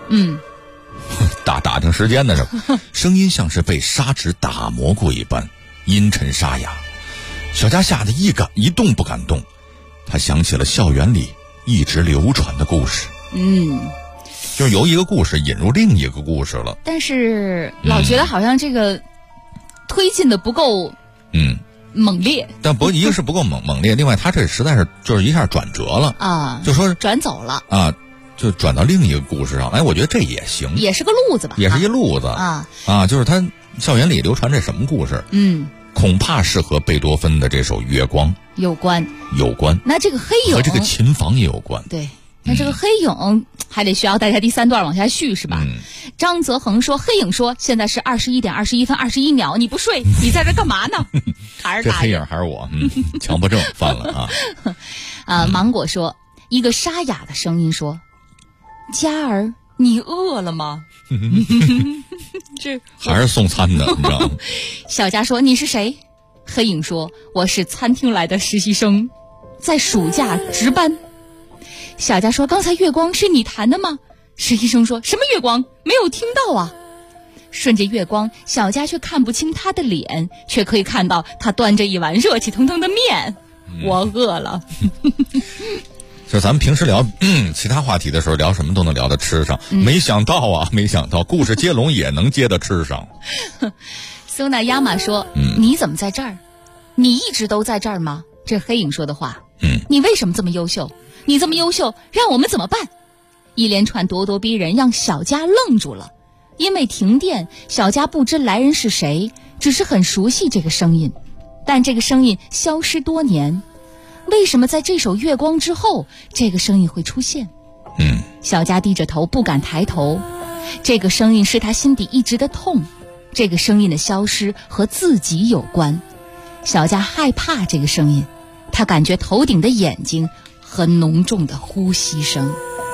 打听时间的时候，声音像是被砂纸打磨过一般，阴沉沙哑。小佳吓得一动不敢动，他想起了校园里一直流传的故事。就是由一个故事引入另一个故事了， 但是老觉得好像这个推进的不够猛烈。 但一个是不够猛烈，另外他这实在是就是一下转折了啊， 就说转走了啊，就转到另一个故事上。哎，我觉得这也行， 也是个路子吧， 也是一路子啊，就是他校园里流传这什么故事？恐怕是和贝多芬的这首《月光》有关。 那这个黑影和这个琴房也有关。 对，那这个黑影还得需要大家第3段往下续是吧？张泽恒说，黑影说现在是21点21分21秒，你不睡，你在这干嘛呢？还是这黑影还是我，强迫症犯了啊。芒果说，一个沙哑的声音说，佳儿，你饿了吗？这还是送餐的，你知道吗？ 小佳说，你是谁？黑影说，我是餐厅来的实习生，在暑假值班。小佳说，刚才月光是你弹的吗？实习生说，什么月光？没有听到啊。顺着月光，小佳却看不清他的脸，却可以看到他端着一碗热气腾腾的面。我饿了。 就咱们平时聊其他话题的时候，聊什么都能聊到吃上，没想到故事接龙也能接到吃上。 苏娜亚玛说，你怎么在这儿？你一直都在这儿吗？这是黑影说的话。你为什么这么优秀？你这么优秀，让我们怎么办？一连串咄咄逼人让小佳愣住了。因为停电，小佳不知来人是谁，只是很熟悉这个声音，但这个声音消失多年。为什么在这首月光之后，这个声音会出现？小佳低着头不敢抬头，这个声音是他心底一直的痛， 这个声音的消失和自己有关。小佳害怕这个声音，她感觉头顶的眼睛和浓重的呼吸声。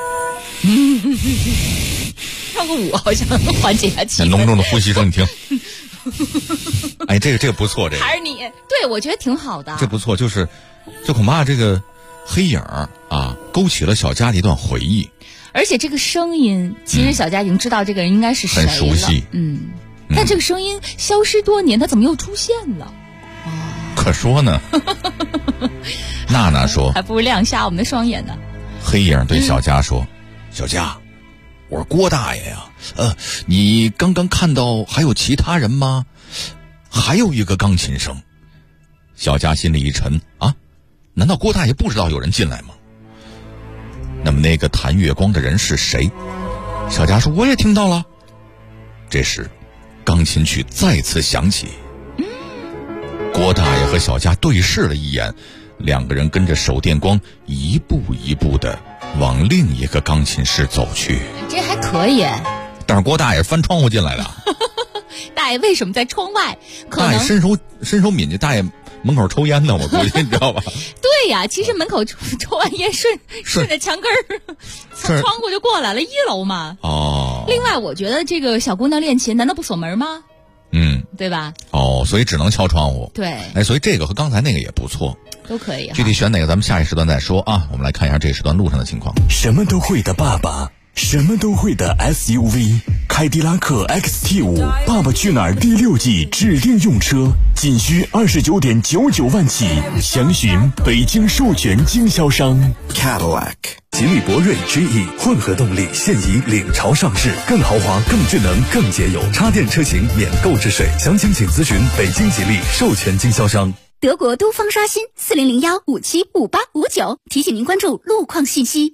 跳个舞好像缓解一下气氛。 浓重的呼吸声，你听。哎，这个不错，这个还是你对我觉得挺好的。 这不错，就恐怕这个黑影啊，勾起了小佳的一段回忆。 而且这个声音，其实小佳已经知道这个人应该是谁了， 很熟悉。 但这个声音消失多年，它怎么又出现了？ 可说呢。娜娜说， 还不如亮瞎我们的双眼呢。 黑影对小佳说：“小佳，我是郭大爷呀。你刚刚看到还有其他人吗？还有一个钢琴声。”小佳心里一沉啊，难道郭大爷不知道有人进来吗？那么那个弹月光的人是谁？小佳说：“我也听到了。”这时，钢琴曲再次响起。郭大爷和小佳对视了一眼，两个人跟着手电光一步一步的往另一个钢琴室走去。 这还可以。 但是郭大爷翻窗户进来的。 大爷为什么在窗外？ 大爷伸手抿去，大爷门口抽烟呢，我估计你知道吧？ 对呀，其实门口抽完烟顺着墙根儿，从窗户就过来了，1楼嘛。 哦。 另外，我觉得这个小姑娘练琴，难道不锁门吗？对吧？ 哦，所以只能敲窗户。 对。 哎，所以这个和刚才那个也不错， 都可以。 具体选哪个，咱们下一时段再说啊。我们来看一下这时段路上的情况。 什么都会的爸爸，什么都会的 SUV， 凯迪拉克 XT5， 爸爸去哪儿第6季指定用车，仅需29.99万起，详询北京授权经销商 Cadillac。吉利博瑞 GE 混合动力现已领潮上市，更豪华、更智能、更节油，插电车型免购置税，详情请咨询北京吉利授权经销商。 德国都方刷新4001575859，提醒您关注路况信息。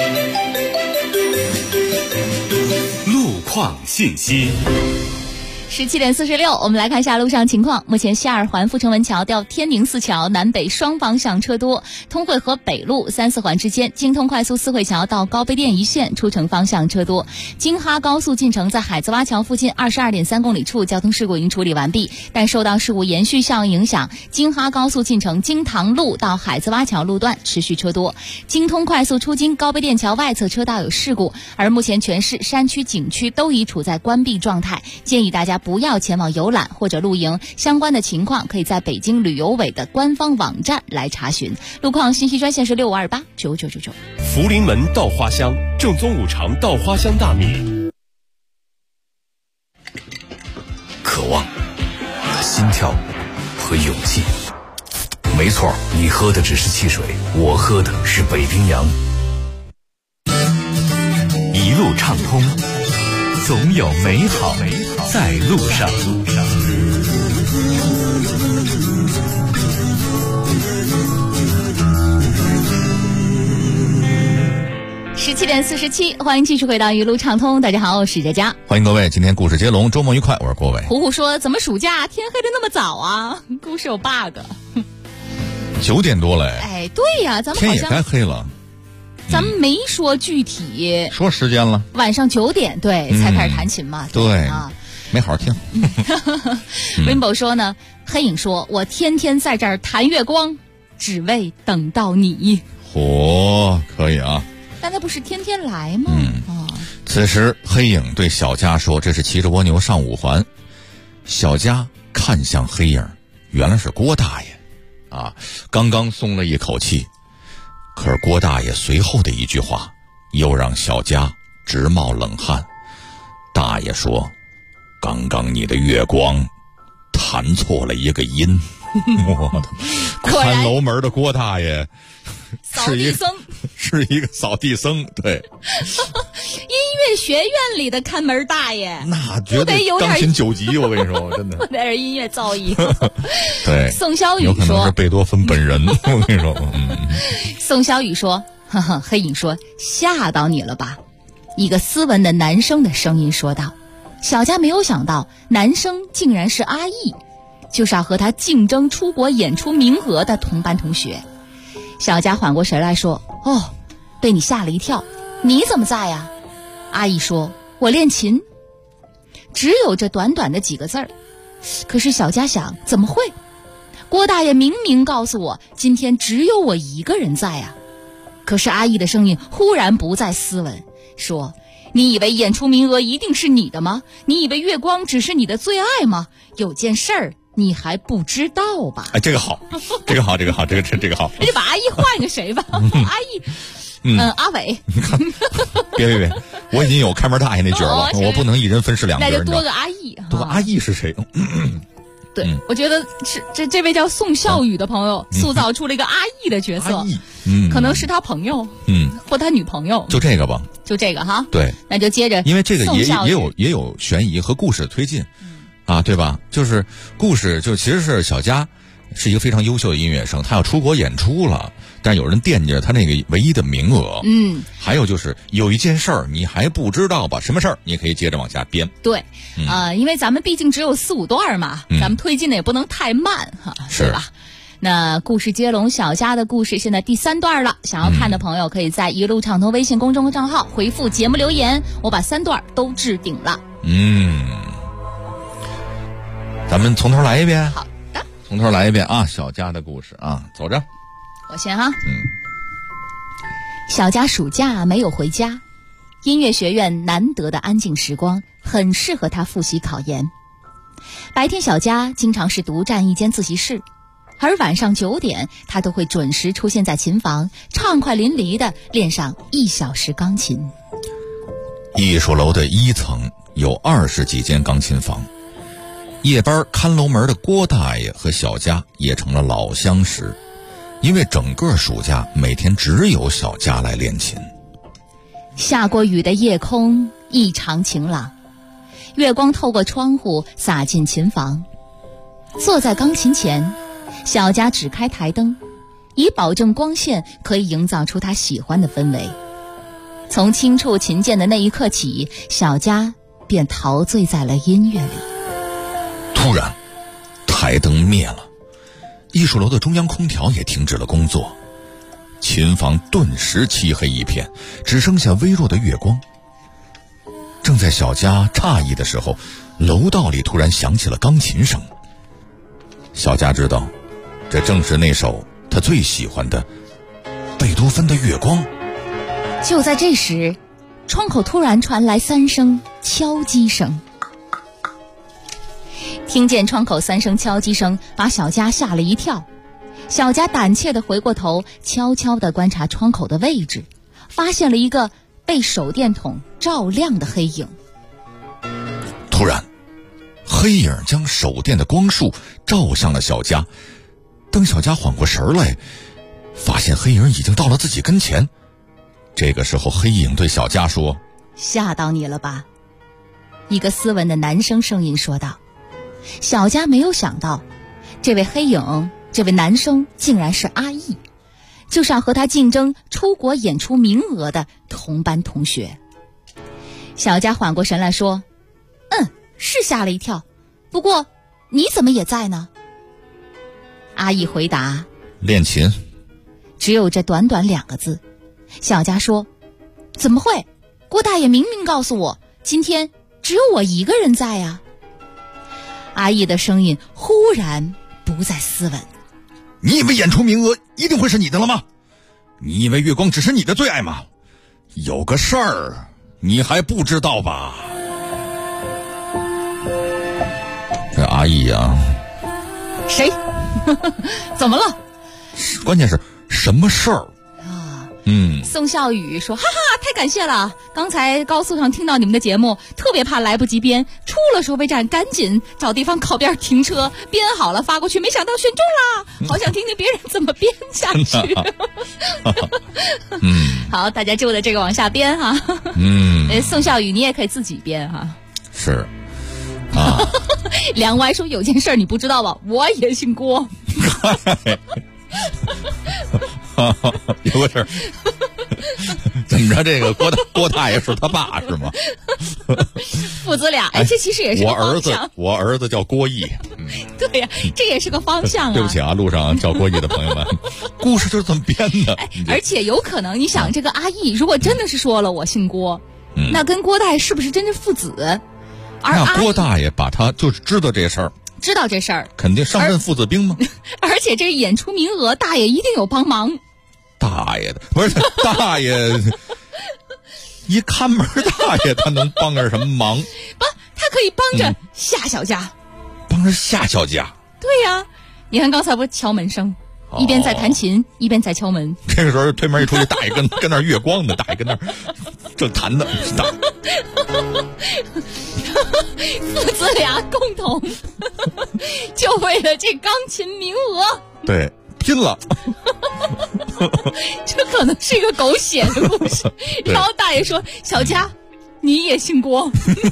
路况信息。 17点46，我们来看一下路上情况。目前西二环阜成文桥到天宁寺桥南北双方向车多，通惠河北路3、4环之间京通快速四惠桥到高碑店一线出城方向车多。京哈高速进城在海子洼桥附近22.3公里处交通事故已经处理完毕，但受到事故延续效应影响，京哈高速进城京塘路到海子洼桥路段持续车多。京通快速出京高碑店桥外侧车道有事故，而目前全市山区景区都已处在关闭状态，建议大家不要前往游览或者露营，相关的情况可以在北京旅游委的官方网站来查询。路况信息专线是65289999。 福临门稻花香，正宗五常稻花香大米。 渴望、心跳和勇气。没错，你喝的只是汽水，我喝的是北冰洋。 一路畅通，总有美好在路上。 17点47，欢迎继续回到一路畅通。大家好，我是佳佳， 欢迎各位，今天故事接龙，周末愉快，我是郭伟。 虎虎说，怎么暑假天黑的那么早啊？故事有 bug。 9点多了哎，对呀，咱们好像天也该黑了。 咱们没说具体， 说时间了， 晚上9点对才开始弹琴嘛。 对啊， 没好好听。 Rainbow 说呢，黑影说，我天天在这儿弹月光，只为等到你。 可以啊。 但他不是天天来吗？ 此时黑影对小佳说，这是骑着蜗牛上5环。小佳看向黑影，原来是郭大爷啊，刚刚松了一口气。可是郭大爷随后的一句话又让小佳直冒冷汗。大爷说，刚刚你的月光弹错了一个音。我的看楼门的郭大爷扫地僧， 是一个扫地僧。对， 音乐学院里的看门大爷， 那绝对钢琴9级，我跟你说，真的不得音乐造诣。 对， 宋小雨说， 有可能是贝多芬本人。我跟你说， 宋小雨说，呵呵，黑影说，吓到你了吧？一个斯文的男生的声音说道。小佳没有想到，男生竟然是阿义，就是要和他竞争出国演出名额的同班同学。小佳缓过神来说，哦，被你吓了一跳，你怎么在呀？阿义说，我练琴。 只有这短短的几个字儿。可是小佳想，怎么会？郭大爷明明告诉我，今天只有我一个人在啊。可是阿姨的声音忽然不再斯文，说：你以为演出名额一定是你的吗？你以为月光只是你的最爱吗？有件事儿你还不知道吧？ 哎，这个好，这个好，这个好，这个好。 那就把阿姨换个谁吧。阿姨，阿伟。 别，我已经有开门大爷那角了，我不能一人分饰两角。 那就多个阿姨。 多个阿姨是谁？ 对，我觉得是这位叫宋孝宇的朋友塑造出了一个阿义的角色，可能是他朋友，或他女朋友， 就这个吧， 就这个哈。 对， 那就接着， 因为这个也有悬疑和故事的推进，对吧？就是故事就其实是小佳是一个非常优秀的音乐生，他要出国演出了，但有人惦记着他那个唯一的名额。还有就是有一件事儿你还不知道吧？什么事儿？你可以接着往下编。 对，因为咱们毕竟只有4-5段嘛，咱们推进的也不能太慢哈， 是吧？那故事接龙小佳的故事现在第3段了，想要看的朋友可以在一路畅通微信公众账号回复节目留言，我把3段都置顶了。 咱们从头来一遍。 好的， 从头来一遍啊，小佳的故事啊，走着。 我先哈。小佳暑假没有回家，音乐学院难得的安静时光很适合他复习考研。白天小佳经常是独占一间自习室，而晚上9点他都会准时出现在琴房，畅快淋漓地练上1小时钢琴。 艺术楼的1层有20几间钢琴房，夜班看楼门的郭大爷和小佳也成了老相识，因为整个暑假每天只有小佳来练琴。 下过雨的夜空异常晴朗，月光透过窗户洒进琴房。坐在钢琴前，小佳只开台灯，以保证光线可以营造出他喜欢的氛围。从轻触琴键的那一刻起，小佳便陶醉在了音乐里。 突然台灯灭了，艺术楼的中央空调也停止了工作，琴房顿时漆黑一片，只剩下微弱的月光。正在小佳诧异的时候，楼道里突然响起了钢琴声。小佳知道，这正是那首他最喜欢的贝多芬的月光。 就在这时，窗口突然传来3声敲击声。听见窗口3声敲击声，把小佳吓了一跳。小佳胆怯地回过头，悄悄地观察窗口的位置，发现了一个被手电筒照亮的黑影。 突然，黑影将手电的光束照向了小佳。等小佳缓过神来，发现黑影已经到了自己跟前。这个时候，黑影对小佳说：“ 吓到你了吧？”一个斯文的男生声音说道。小佳没有想到，这位黑影，这位男生竟然是阿义，就是要和他竞争出国演出名额的同班同学。小佳缓过神来说：“是吓了一跳，不过你怎么也在呢？”阿义回答：“ 练琴。” 只有这短短2个字。小佳说：“怎么会？郭大爷明明告诉我，今天只有我一个人在呀。”阿义的声音忽然不再斯文：“ 你以为演出名额一定会是你的了吗？你以为月光只是你的最爱吗？有个事儿你还不知道吧？”这阿义啊， 谁？怎么了？ 关键是什么事儿？ 宋孝宇说：“哈哈，太感谢了！刚才高速上听到你们的节目，特别怕来不及编，出了收费站赶紧找地方靠边停车，编好了发过去，没想到选中啦！好想听听别人怎么编下去。”好，大家就着这个往下编哈。宋孝宇你也可以自己编哈。 是啊。 梁歪说：“有件事你不知道吧？我也姓郭。” 有个事儿，怎么着？这个郭大爷是他爸是吗？ 父子俩，这其实也是个方向。 我儿子叫郭毅。 对呀，这也是个方向啊。 对不起啊，路上叫郭毅的朋友们，故事就是这么编的。 而且有可能，你想这个阿义如果真的是说了我姓郭，那跟郭大爷是不是真是父子？ 那郭大爷把他就是知道这事儿， 知道这事儿， 肯定上阵父子兵吗？ 而且这演出名额，大爷一定有帮忙。 大爷的不是大爷，一看门大爷，他能帮着什么忙？ 不，他可以帮着夏小家， 帮着夏小家。 对呀，你看刚才不敲门声，一边在弹琴，一边在敲门。 这个时候推门一出去，大爷跟那儿月光呢，大爷跟那儿正弹呢。 父子俩共同就为了这钢琴名额， 对，拼了。 这可能是一个狗血的故事。然后大爷说：“小佳，你也姓郭。”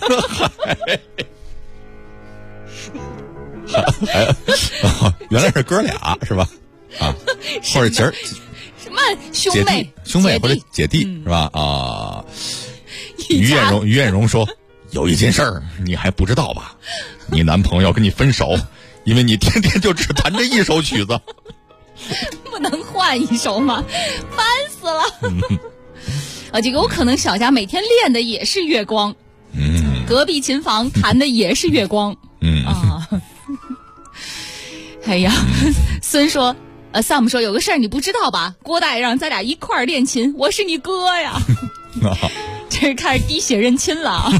原来是哥俩是吧？啊，或者姐儿什么兄妹或者姐弟是吧？啊，于艳荣说：“有一件事儿你还不知道吧？你男朋友跟你分手，因为你天天就只弹这一首曲子。” 不能换一首吗？烦死了！这个我可能小家每天练的也是月光，隔壁琴房弹的也是月光，哎呀，孙说，Sam 说有个事儿你不知道吧？郭大爷让咱俩一块儿练琴，我是你哥呀，这开始滴血认亲了。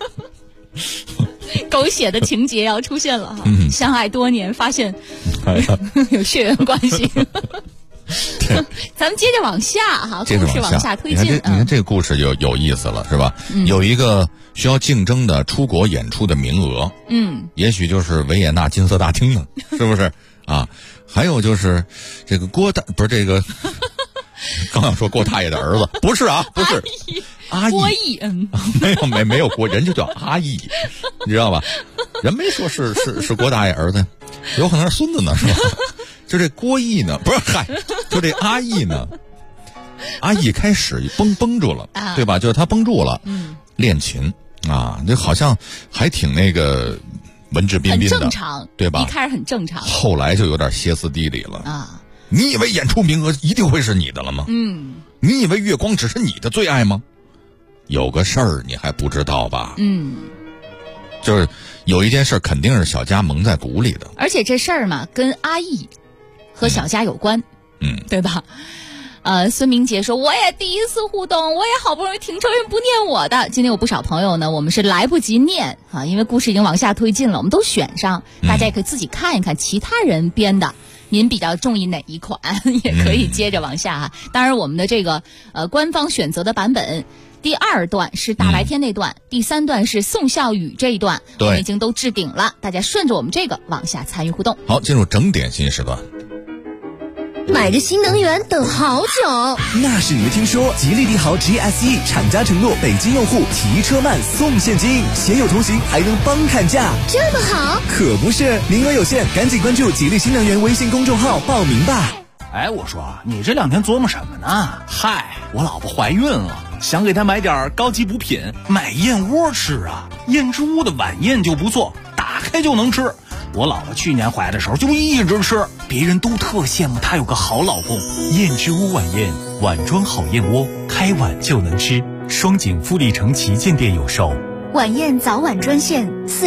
狗血的情节要出现了哈，相爱多年，发现有血缘关系。咱们接着往下哈，故事往下推进。 你看这个故事有意思了，是吧？有一个需要竞争的出国演出的名额，也许就是维也纳金色大厅呢，是不是啊？还有就是这个不是这个，刚想说郭大爷的儿子，不是啊，不是。阿义，没有郭，人就叫阿义，你知道吧？人没说是郭大爷儿子，有可能是孙子呢，是吧？就这郭义呢，不是嗨，就这阿义呢，阿义开始绷住了，对吧？就是他绷住了，练琴啊，这好像还挺那个文质彬彬的， 很正常， 对吧？ 一开始很正常， 后来就有点歇斯底里了啊！你以为演出名额一定会是你的了吗？你以为月光只是你的最爱吗？有个事儿你还不知道吧？就是有一件事肯定是小佳蒙在鼓里的， 而且这事儿嘛跟阿义和小佳有关，对吧？孙明杰说我也第一次互动，我也好不容易停车，人不念我的。今天有不少朋友呢，我们是来不及念啊，因为故事已经往下推进了，我们都选上，大家也可以自己看一看其他人编的。您比较中意哪一款，也可以接着往下啊。当然，我们的这个官方选择的版本，第2段是大白天那段，第3段是宋孝宇这一段，我们已经都置顶了，大家顺着我们这个往下参与互动。 好，进入整点新时段。 买着新能源等好久， 那是你没听说，吉利帝豪 GSE 厂家承诺北京用户提车慢送现金，携友同行还能帮砍价， 这么好？ 可不是，名额有限，赶紧关注吉利新能源微信公众号报名吧。 哎，我说你这2天琢磨什么呢？嗨，我老婆怀孕了，想给她买点高级补品，买燕窝吃啊。燕之屋的晚宴就不错，打开就能吃。我老婆去年怀的时候就一直吃，别人都特羡慕她有个好老公。 燕之屋晚宴，碗装好燕窝，开碗就能吃。双井富力城旗舰店有售。 晚宴早晚专线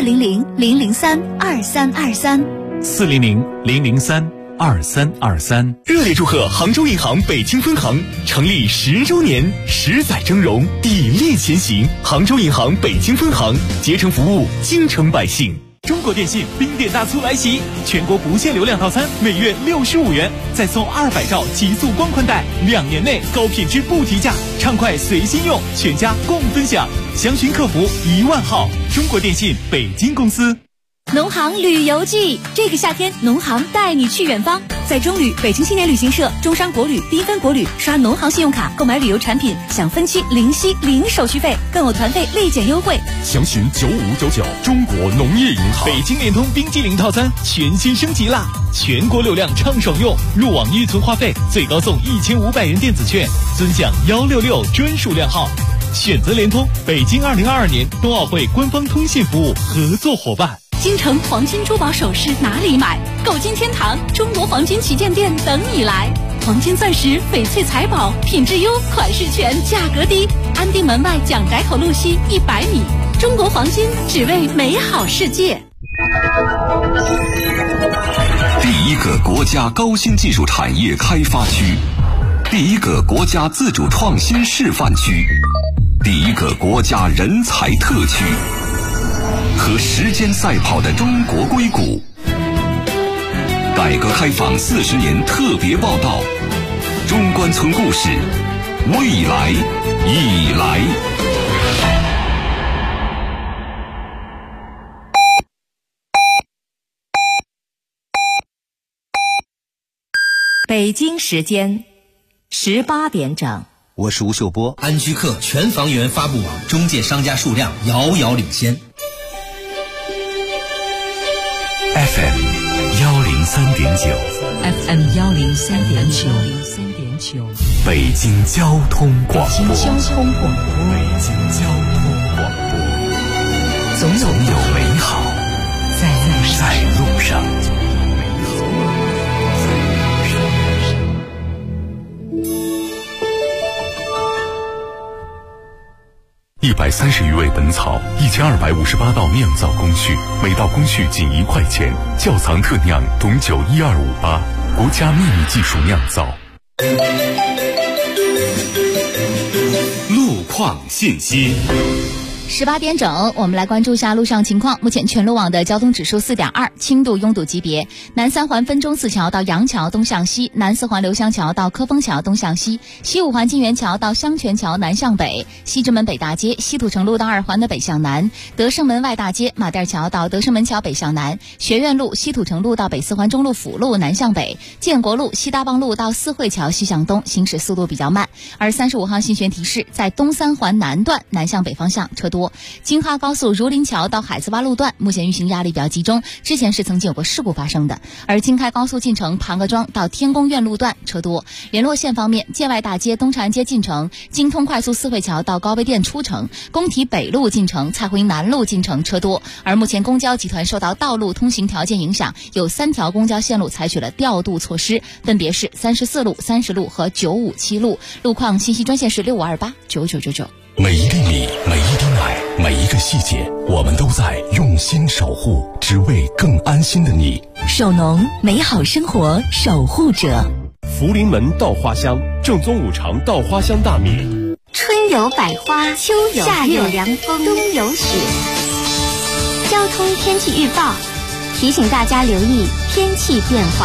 400-003-2323，400-003-2323。 热烈祝贺杭州银行北京分行成立10周年，10载峥嵘，砥砺前行。杭州银行北京分行竭诚服务京城百姓。 中国电信冰点大促来袭，全国不限流量套餐每月65元，再送200兆极速光宽带，2年内高品质不提价，畅快随心用，全家共分享。详询客服10000号。中国电信北京公司。 农行旅游季，这个夏天农行带你去远方，在中旅、北京青年旅行社、中商国旅、缤纷国旅刷农行信用卡购买旅游产品，享分期零息零手续费，更有团费立减优惠。 详询9599。中国农业银行。 北京联通冰激凌套餐全新升级啦，全国流量畅爽用，入网预存话费最高送1500元电子券，尊享166专属量号。选择联通，北京2022年冬奥会官方通信服务合作伙伴。 京城黄金珠宝首饰哪里买？购金天堂中国黄金旗舰店等你来。黄金钻石、翡翠财宝，品质优，款式全，价格低。安定门外蒋宅口路西100米。 中国黄金，只为美好世界。 第一个国家高新技术产业开发区，第一个国家自主创新示范区，第一个国家人才特区，和时间赛跑的中国硅谷。改革开放40年特别报道，中关村故事，未来已来。 北京时间18点整。 我是吴秀波。安居客全房源发布网中介商家数量遥遥领先。 FM 103.9 FM 103.9 北京交通广播。 北京交通广播。 总有美好在路上。130余味本草，1258道酿造工序，每道工序仅1块钱。窖藏特酿董酒12588，国家秘密技术酿造。 路况信息。 18点整，我们来关注一下路上情况。目前全路网的交通指数4.2，轻度拥堵级别。南三环分钟寺桥到杨桥东向西，南四环刘香桥到科丰桥东向西，西五环金源桥到香泉桥南向北，西直门北大街西土城路到二环的北向南，德胜门外大街马甸桥到德胜门桥北向南，学院路西土城路到北四环中路辅路南向北，建国路西大棒路到四惠桥西向东，行驶速度比较慢。而35号信宣提示，在东三环南段南向北方向车多。京哈高速儒林桥到海子洼路段目前运行压力比较集中，之前是曾经有过事故发生的。而京开高速进城庞各庄到天宫苑路段车多。联络线方面，界外大街东长安街进城，京通快速四惠桥到高碑店出城，工体北路进城，蔡湖营南路进城车多。而目前公交集团受到道路通行条件影响，有3条公交线路采取了调度措施，分别是34路、30路和957路。路况信息专线是65289999。 每一粒米，每一滴奶，每一个细节，我们都在用心守护，只为更安心的你。 首农，美好生活守护者。 福临门稻花香，正宗5常稻花香大米。 春有百花，秋有夏有凉风，冬有雪。交通天气预报提醒大家留意天气变化。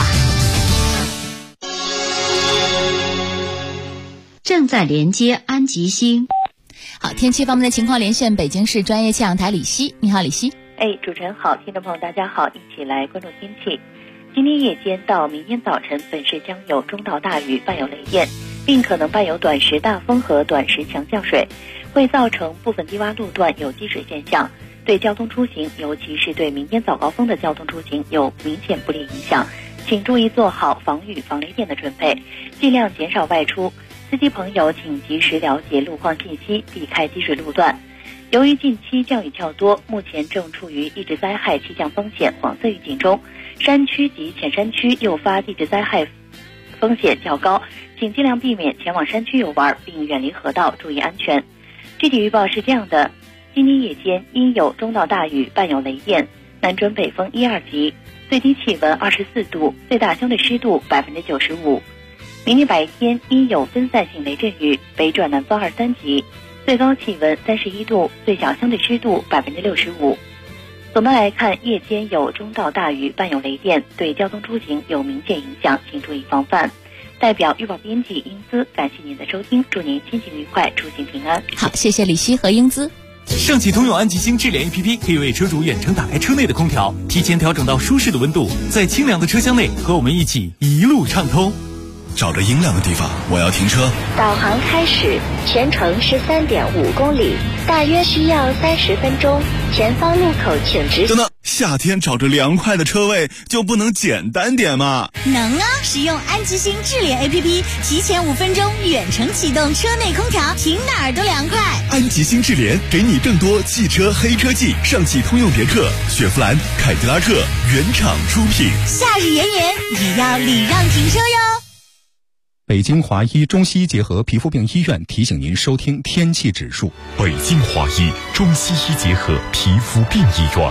正在连接安吉星。 好，天气方面的情况，连线北京市专业气象台李希。你好，李希。 主持人好，听众朋友大家好，一起来关注天气。今天夜间到明天早晨，本市将有中到大雨，伴有雷电，并可能伴有短时大风和短时强降水，会造成部分低洼路段有积水现象，对交通出行，尤其是对明天早高峰的交通出行有明显不利影响，请注意做好防雨防雷电的准备，尽量减少外出。司机朋友请及时了解路况信息，避开积水路段。由于近期降雨较多，目前正处于地质灾害气象风险黄色预警中，山区及浅山区诱发地质灾害风险较高，请尽量避免前往山区游玩，并远离河道，注意安全。具体预报是这样的：今天夜间阴有中到大雨，伴有雷电，南转北风1、2级，最低气温24度，最大相对湿度95%。明天白天阴有分散性雷阵雨，北转南风2、3级，最高气温31度，最小相对湿度65%。总的来看，夜间有中到大雨，伴有雷电，对交通出行有明显影响，请注意防范。代表预报编辑英姿，感谢您的收听，祝您心情愉快，出行平安。 好，谢谢李希和英姿。 上汽通用安吉星智联 APP 可以为车主远程打开车内的空调，提前调整到舒适的温度，在清凉的车厢内和我们一起一路畅通。 找个阴凉的地方，我要停车。 导航开始，全程是3.5公里，大约需要30分钟。前方路口请直。 等等，夏天找着凉快的车位就不能简单点吗？ 能啊！使用安吉星智联 APP， 提前5分钟远程启动车内空调，停哪儿都凉快。 安吉星智联给你更多汽车黑科技，上汽通用别克、雪佛兰、凯迪拉克原厂出品。 夏日炎炎，也要礼让停车哟。 北京华医中西医结合皮肤病医院提醒您收听天气指数。 北京华医中西医结合皮肤病医院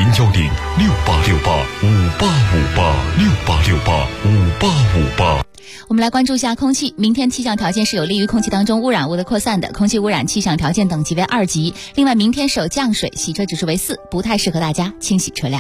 ，0106868585858685858。 我们来关注一下空气。明天气象条件是有利于空气当中污染物的扩散的，空气污染气象条件等级为2级。另外，明天是有降水，洗车指数为4，不太适合大家清洗车辆。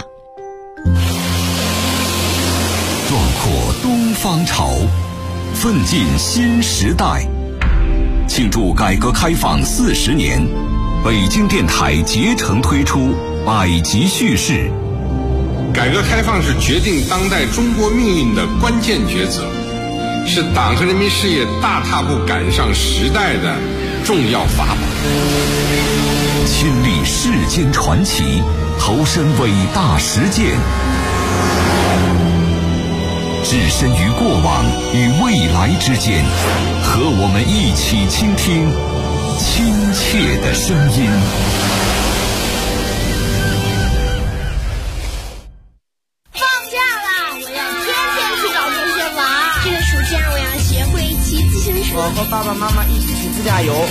壮阔东方潮，奋进新时代。庆祝改革开放40年，北京电台竭诚推出百集叙事。 改革开放是决定当代中国命运的关键抉择，是党和人民事业大踏步赶上时代的重要法宝。 亲历世间传奇，投身伟大实践，置身于过往与未来之间，和我们一起倾听亲切的声音。 放假啦！我要天天去找同学玩。这个暑假我要学会骑自行车。 我和爸爸妈妈一起去自驾游。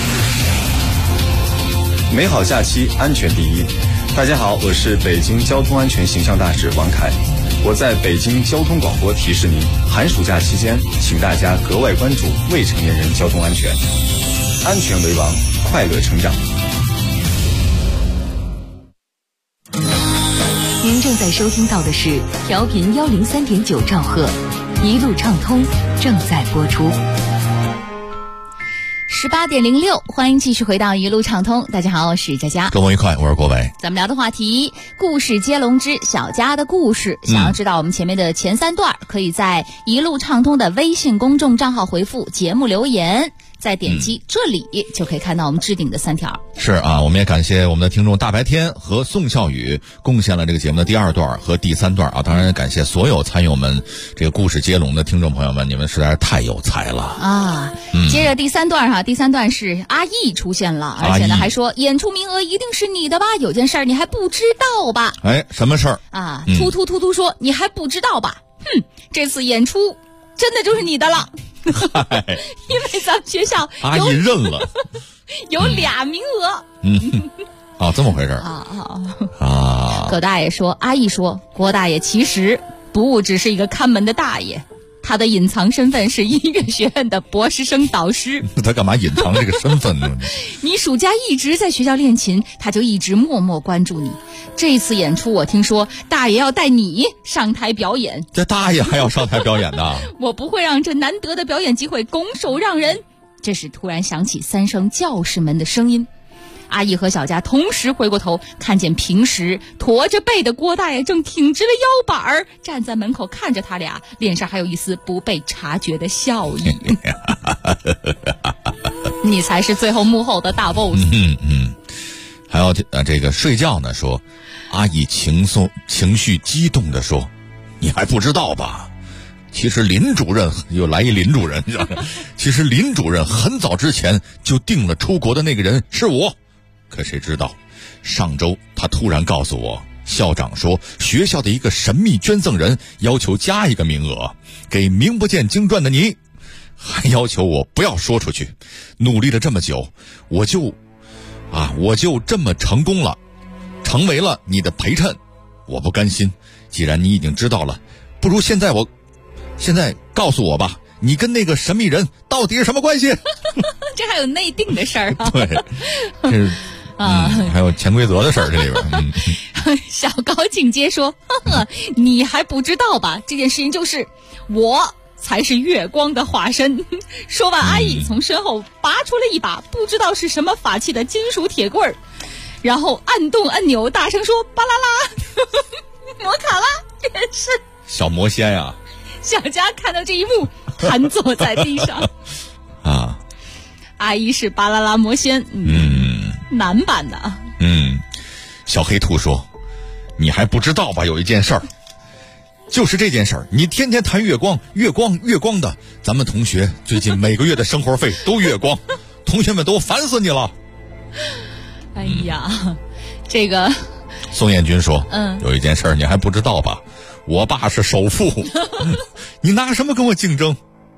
美好假期，安全第一。大家好，我是北京交通安全形象大使王凯。我在北京交通广播提示您，寒暑假期间，请大家格外关注未成年人交通安全，安全为王，快乐成长。 您正在收听到的是调频103.9兆赫，一路畅通正在播出。 18.06，欢迎继续回到一路畅通。大家好，我是佳佳。 周末愉快，我是国伟。 咱们聊的话题，故事接龙之小佳的故事。想要知道我们前面的前3段，可以在一路畅通的微信公众账号回复节目留言，再点击这里就可以看到我们置顶的3条。 是啊，我们也感谢我们的听众大白天和宋笑宇贡献了这个节目的第2段和第3段啊。当然感谢所有参与我们这个故事接龙的听众朋友们，你们实在是太有才了啊！ 接着第3段哈，第3段是阿义出现了，而且呢还说演出名额一定是你的吧？有件事儿你还不知道吧？ 哎，什么事儿啊？突说你还不知道吧？这次演出真的就是你的了。因为咱们学校阿义认了， 有2名额。 这么回事啊！ 葛大爷说，阿义说，郭大爷其实不只是一个看门的大爷，他的隐藏身份是音乐学院的博士生导师。 他干嘛隐藏这个身份呢？ 你暑假一直在学校练琴，他就一直默默关注你。这次演出我听说大爷要带你上台表演。 这大爷还要上台表演呢？ 我不会让这难得的表演机会拱手让人。这时突然响起3声教室门的声音，阿义和小佳同时回过头，看见平时驼着背的郭大爷正挺直了腰板儿，站在门口看着他俩，脸上还有一丝不被察觉的笑意。你才是最后幕后的大 boss。 还有这个睡觉呢，说阿义情绪激动的说，你还不知道吧？其实林主任又来一林主任，其实林主任很早之前就定了出国的那个人是我。可谁知道上周他突然告诉我，校长说学校的一个神秘捐赠人要求加一个名额给名不见经传的你，还要求我不要说出去。努力了这么久，我就这么成功了，成为了你的陪衬。我不甘心，既然你已经知道了，不如现在告诉我吧，你跟那个神秘人到底是什么关系？ 这还有内定的事儿啊？ 对，这是还有潜规则的事儿这里边。 小高进阶说，呵呵，你还不知道吧？这件事情就是我才是月光的化身。说完，阿义从身后拔出了一把不知道是什么法器的金属铁棍儿，然后按动按钮，大声说：“巴啦啦，摩卡拉变身。” 小魔仙呀！ 小佳看到这一幕，瘫坐在地上。阿姨是巴啦啦魔仙，男版的。 小黑兔说：“你还不知道吧？有一件事儿。”就是这件事儿，你天天谈月光的，咱们同学最近每个月的生活费都月光，同学们都烦死你了。 哎呀，这个宋彦军说，有一件事儿你还不知道吧？我爸是首富，你拿什么跟我竞争？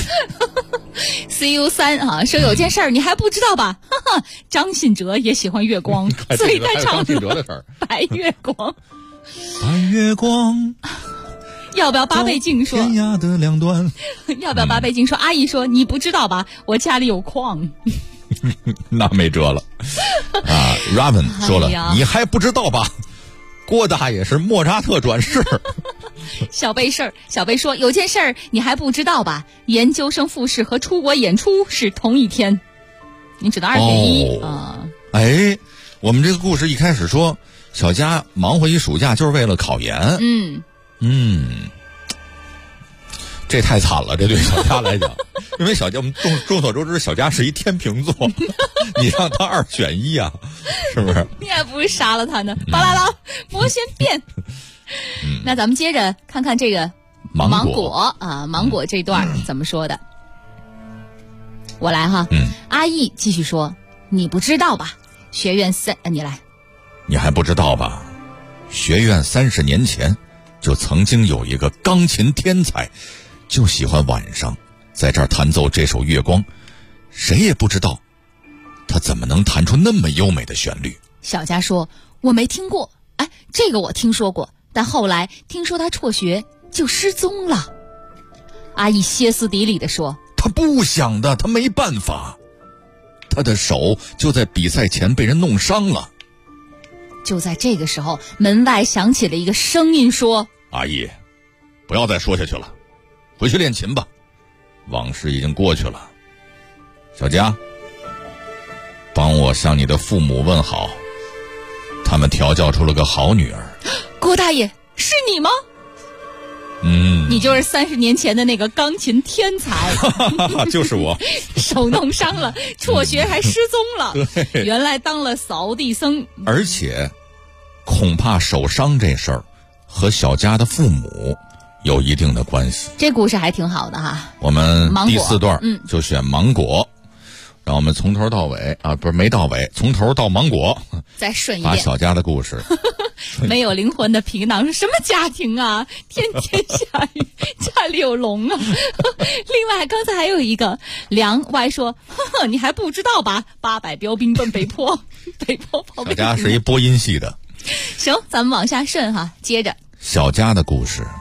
CU3 啊，说有件事儿你还不知道吧？哈哈，张信哲也喜欢月光，所以他唱了白月光。 白月光。 要不要八倍镜说？ 天涯的两端。 要不要八倍镜说？阿姨说你不知道吧？我家里有矿。 那没辙了。啊 ，Raven 说了，你还不知道吧？郭大爷是莫扎特转世。 小贝说有件事儿你还不知道吧？研究生复试和出国演出是同一天，你只能2选1啊。 哎，我们这个故事一开始说小佳忙活一暑假就是为了考研。这太惨了，这对小佳来讲，因为小佳我们众所周知，小佳是一天秤座，你让他2选1啊，是不是？ 你还不如杀了他呢！巴啦啦，魔仙变。那咱们接着看看这个芒果啊，芒果这段怎么说的？我来哈。阿义继续说，你不知道吧？学院你来。 你还不知道吧？学院30年前就曾经有一个钢琴天才，就喜欢晚上在这儿弹奏这首《月光》，谁也不知道他怎么能弹出那么优美的旋律。 小佳说，我没听过。哎，这个我听说过，但后来听说他辍学就失踪了。阿义歇斯底里地说， 他不想的，他没办法，他的手就在比赛前被人弄伤了。 就在这个时候，门外响起了一个声音说， 阿义，不要再说下去了，回去练琴吧，往事已经过去了。小佳，帮我向你的父母问好，他们调教出了个好女儿。 郭大爷，是你吗？你就是30年前的那个钢琴天才。 就是我。 手弄伤了，辍学还失踪了。原来当了扫地僧。 而且恐怕手伤这事儿和小佳的父母有一定的关系。 这故事还挺好的哈。 我们第4段就选芒果，让我们从头到尾啊，不是没到尾，从头到芒果再顺一遍。 把小佳的故事。 没有灵魂的皮囊是什么家庭啊？天天下雨，家里有龙啊！另外，刚才还有一个梁歪说：“呵呵，你还不知道吧？800标兵奔北坡，北坡跑。” 小佳是一播音系的。 行，咱们往下顺哈，接着小佳的故事。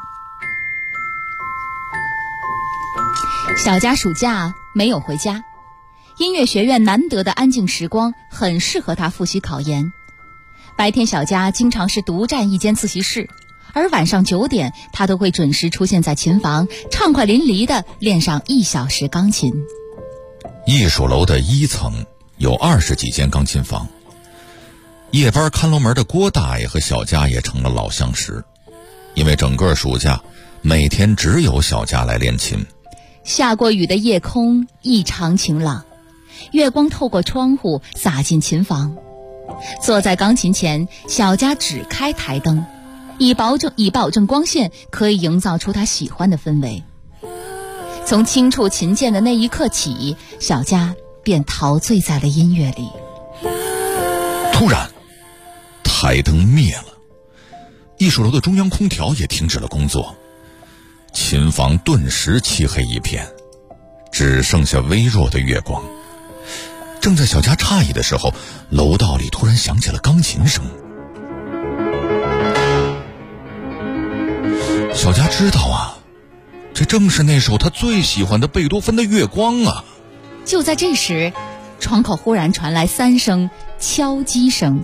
小佳暑假没有回家，音乐学院难得的安静时光很适合他复习考研。白天小佳经常是独占一间自习室，而晚上9点他都会准时出现在琴房，畅快淋漓地练上1小时钢琴。 艺术楼的1层有20几间钢琴房，夜班看楼门的郭大爷和小佳也成了老相识，因为整个暑假每天只有小佳来练琴。 下过雨的夜空异常晴朗，月光透过窗户洒进琴房。坐在钢琴前，小佳只开台灯，以保证光线可以营造出他喜欢的氛围。从轻触琴键的那一刻起，小佳便陶醉在了音乐里。 突然，台灯灭了，艺术楼的中央空调也停止了工作，琴房顿时漆黑一片，只剩下微弱的月光。正在小佳诧异的时候，楼道里突然响起了钢琴声。小佳知道啊，这正是那首他最喜欢的贝多芬的《月光》啊。 就在这时，窗口忽然传来3声敲击声。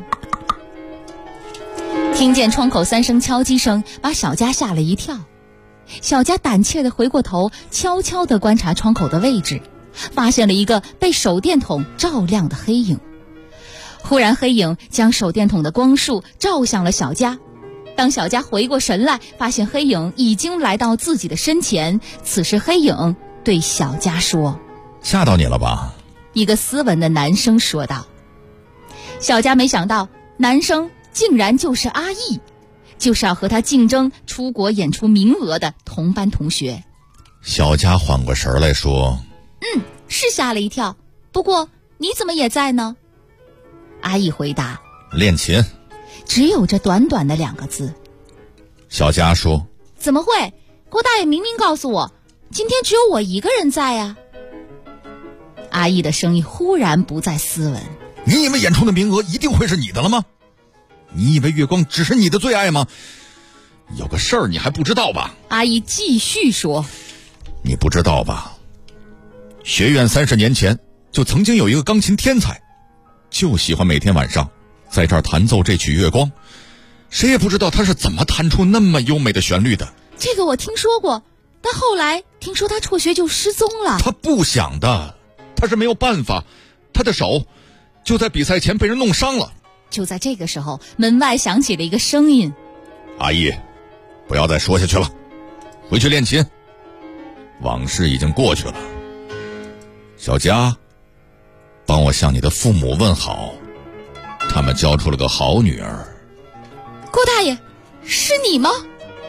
听见窗口3声敲击声，把小佳吓了一跳。小佳胆怯地回过头，悄悄地观察窗口的位置，发现了一个被手电筒照亮的黑影。忽然黑影将手电筒的光束照向了小佳，当小佳回过神来，发现黑影已经来到自己的身前。此时黑影对小佳说：“ 吓到你了吧？” 一个斯文的男生说道。小佳没想到男生竟然就是阿义，就是要和他竞争出国演出名额的同班同学。 小佳缓过神来说：“ 是吓了一跳，不过你怎么也在呢？”阿义回答：“ 练琴。” 只有这短短的2个字。 小佳说：“ 怎么会？郭大爷明明告诉我， 今天只有我一个人在呀。阿义的声音忽然不再斯文。 你以为演出的名额一定会是你的了吗？你以为月光只是你的最爱吗？有个事儿你还不知道吧？ 阿义继续说。 你不知道吧？学院30年前就曾经有一个钢琴天才，就喜欢每天晚上在这儿弹奏这曲月光，谁也不知道他是怎么弹出那么优美的旋律的。 这个我听说过，但后来听说他辍学就失踪了。 他不想的，他是没有办法，他的手就在比赛前被人弄伤了。 就在这个时候，门外响起了一个声音： 阿义，不要再说下去了，回去练琴，往事已经过去了。小佳，帮我向你的父母问好，他们教出了个好女儿。 郭大爷，是你吗？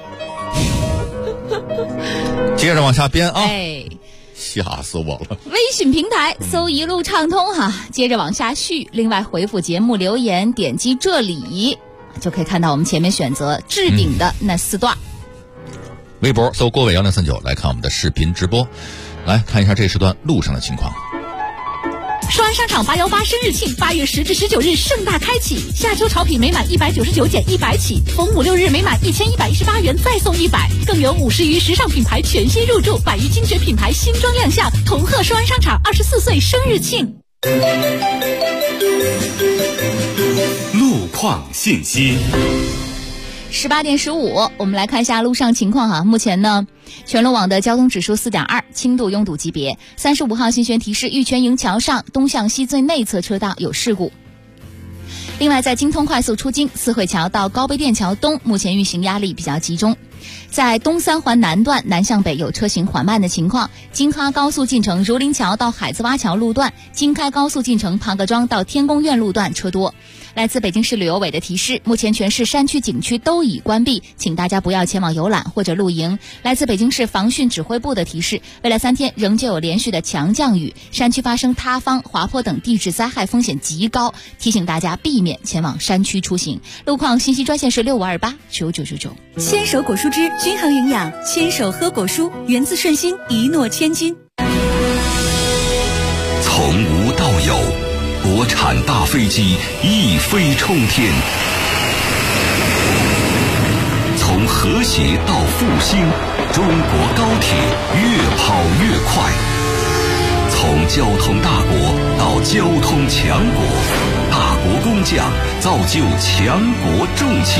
接着往下编啊！吓死我了！ 微信平台搜一路畅通哈，接着往下续。另外回复节目留言，点击这里就可以看到我们前面选择置顶的那4段。 微博搜郭伟1639来看我们的视频直播，来看一下这时段路上的情况。 双安商场818生日庆8月10至19日盛大开启，夏秋潮品每满199减100起，逢5、6日每满1118元再送100，更有50余时尚品牌全新入驻，100余精绝品牌新装亮相，同贺双安商场24岁生日庆。 路况信息。 18点15，我们来看一下路上情况哈。目前呢，全路网的交通指数4.2，轻度拥堵级别。35号新宣提示，玉泉营桥上东向西最内侧车道有事故。另外，在京通快速出京四惠桥到高碑店桥东，目前运行压力比较集中。在东三环南段南向北有车行缓慢的情况，京哈高速进城儒林桥到海子洼桥路段，京开高速进城庞各庄到天宫苑路段车多。来自北京市旅游委的提示，目前全市山区景区都已关闭，请大家不要前往游览或者露营。来自北京市防汛指挥部的提示，未来3天仍旧有连续的强降雨，山区发生塌方、滑坡等地质灾害风险极高，提醒大家避免前往山区出行。路况信息专线是65289999。 牵手果蔬汁均衡营养，牵手喝果蔬，源自顺心，一诺千金。 从无到有，国产大飞机一飞冲天，从和谐到复兴，中国高铁越跑越快。从交通大国到交通强国，大国工匠造就强国重器。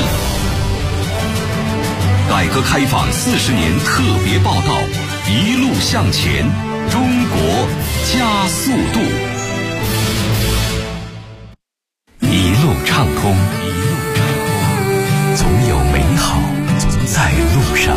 改革开放40年特别报道，一路向前，中国加速度。一路畅通，总有美好在路上。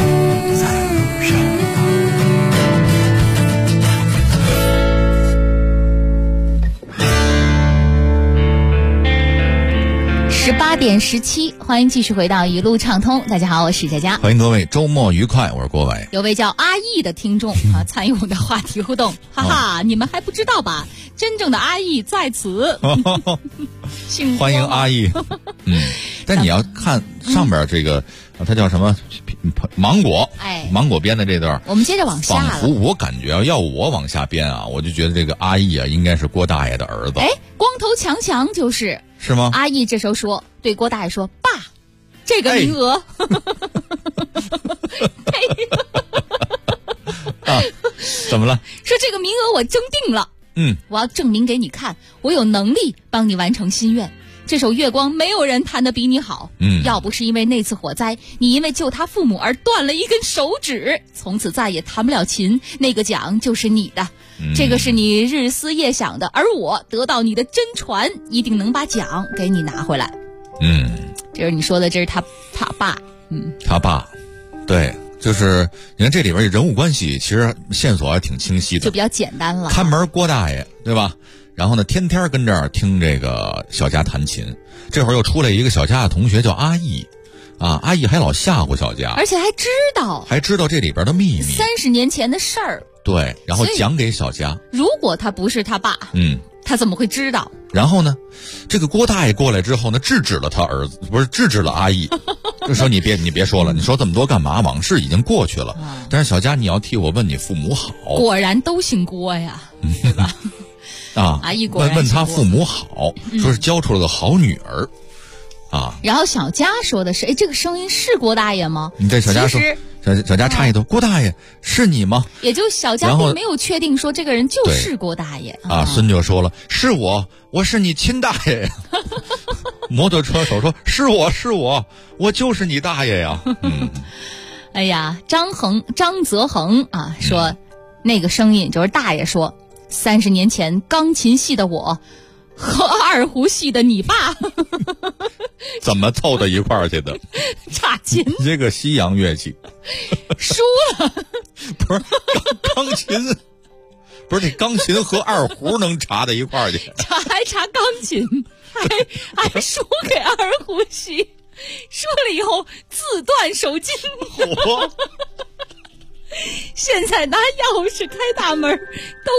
18点17，欢迎继续回到一路畅通。大家好，我是佳佳， 欢迎各位周末愉快，我是郭伟。 有位叫阿义的听众啊，参与我们的话题互动，哈哈，你们还不知道吧？真正的阿义在此， 欢迎阿义。但你要看上边这个，它叫什么？芒果，芒果编的这段， 我们接着往下了。 仿佛我感觉要我往下编啊，我就觉得这个阿义啊，应该是郭大爷的儿子。 光头强强就是吗？ 阿义这时候说，对郭大爷说：“爸，这个名额。 怎么了？ 说这个名额我争定了。我要证明给你看，我有能力帮你完成心愿。这首《月光》没有人弹得比你好。要不是因为那次火灾，你因为救他父母而断了一根手指，从此再也弹不了琴，那个奖就是你的。这个是你日思夜想的，而我得到你的真传，一定能把奖给你拿回来。这是你说的，这是他爸。 他爸，对。就是你看这里边人物关系其实线索还挺清晰的， 就比较简单了。 看门郭大爷，对吧？然后呢，天天跟这儿听这个小佳弹琴。这会儿又出来一个小佳的同学叫阿义，阿义还老吓唬小佳， 而且还知道这里边的秘密 ，30年前的事儿。 对，然后讲给小佳。 如果他不是他爸，他怎么会知道？ 然后呢，这个郭大爷过来之后呢，制止了他儿子，不是制止了阿姨，就说你别说了，你说这么多干嘛？往事已经过去了。但是小佳，你要替我问你父母好。 果然都姓郭呀，对吧？阿姨果然问他父母好，说是教出了个好女儿。 然后小佳说的是，这个声音是郭大爷吗？ 你对小佳说，小佳插一头，郭大爷是你吗？ 也就小佳并没有确定说这个人就是郭大爷孙就说了，是我是你亲大爷呀。摩托车手说，是我就是你大爷呀。 哎呀，张泽恒说，那个声音就是大爷说，30年前钢琴系的我和二胡系的你爸怎么凑到一块儿去的？ 差劲！ 这个西洋乐器输了， 不是钢琴，不是这钢琴和二胡能查到一块儿去？ 还查钢琴，还输给二胡系，输了以后自断手筋。现在拿钥匙开大门都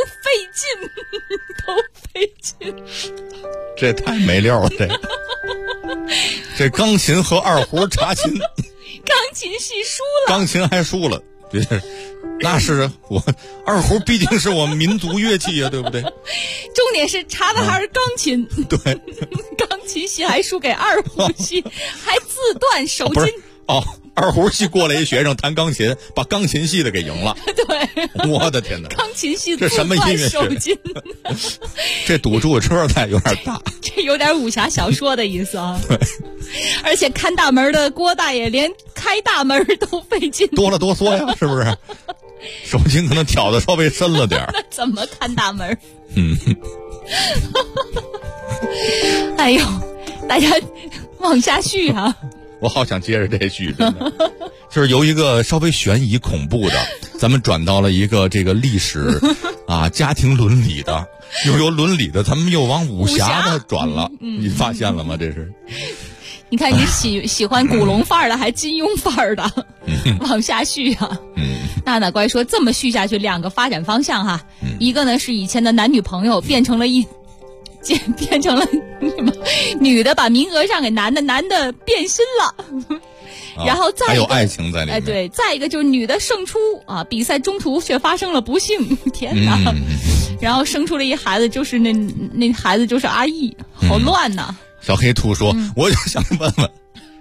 费劲。 这太没料了，这钢琴和二胡查琴， 钢琴系输了， 钢琴还输了，那是我二胡毕竟是我们民族乐器呀，对不对？ 重点是查的还是钢琴， 对， 钢琴系还输给二胡系，还自断手筋。 二胡系过来一学生弹钢琴，把钢琴系的给赢了。 对， 我的天哪！ 钢琴系这什么音乐学？这赌注车太有点大， 这有点武侠小说的意思啊。对，而且看大门的郭大爷连开大门都费劲， 哆了哆嗦呀，是不是？手筋可能挑的稍微深了点。 那怎么看大门？哎呦，大家往下续啊。 我好想接着这续，真的，就是由一个稍微悬疑恐怖的，咱们转到了一个这个历史家庭伦理的，又由伦理的，咱们又往武侠的转了。你发现了吗？这是。 你看你喜欢古龙范儿的，还金庸范儿的，往下续啊。娜娜乖说，这么续下去，2个发展方向哈，一个呢是以前的男女朋友变成了女的把名额让给男的，男的变心了，然后再还有爱情在里面。 对，再一个就是女的胜出比赛中途却发生了不幸，天哪！然后生出了一孩子，就是那孩子就是阿义，好乱呐。 小黑兔说，我就想问问。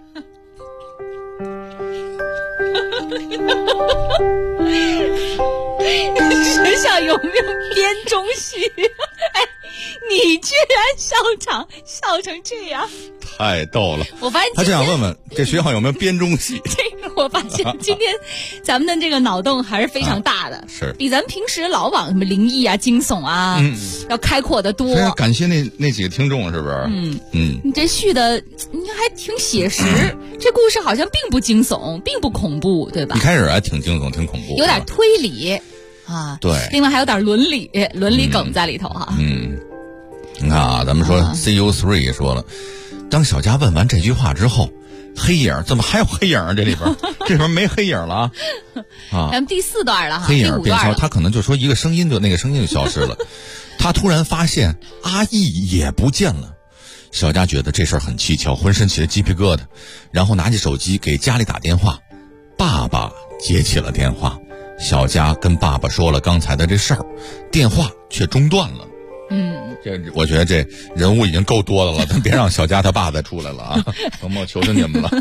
学校有没有编钟戏？你居然笑成这样， 太逗了！ 我发现他就想问问这学校有没有编钟戏。 这个我发现今天咱们的这个脑洞还是非常大的， 是比咱们平时老往什么灵异惊悚要开阔的多。 感谢那几个听众，是不是？ 你这续的你还挺写实，这故事好像并不惊悚，并不恐怖，对吧？ 一开始还挺惊悚，挺恐怖， 有点推理对， 另外还有点伦理梗在里头你看咱们说 CU3 说了，当小佳问完这句话之后，黑影怎么还有黑影这里边这边没黑影了咱们第4段了黑影变消，他可能就说一个声音那个声音就消失了。他突然发现阿义也不见了，小佳觉得这事儿很蹊跷，浑身起了鸡皮疙瘩，然后拿起手机给家里打电话，爸爸接起了电话，小佳跟爸爸说了刚才的这事儿，电话却中断了。我觉得这人物已经够多的了，咱别让小佳他爸再出来了啊！萌萌，求求你们了。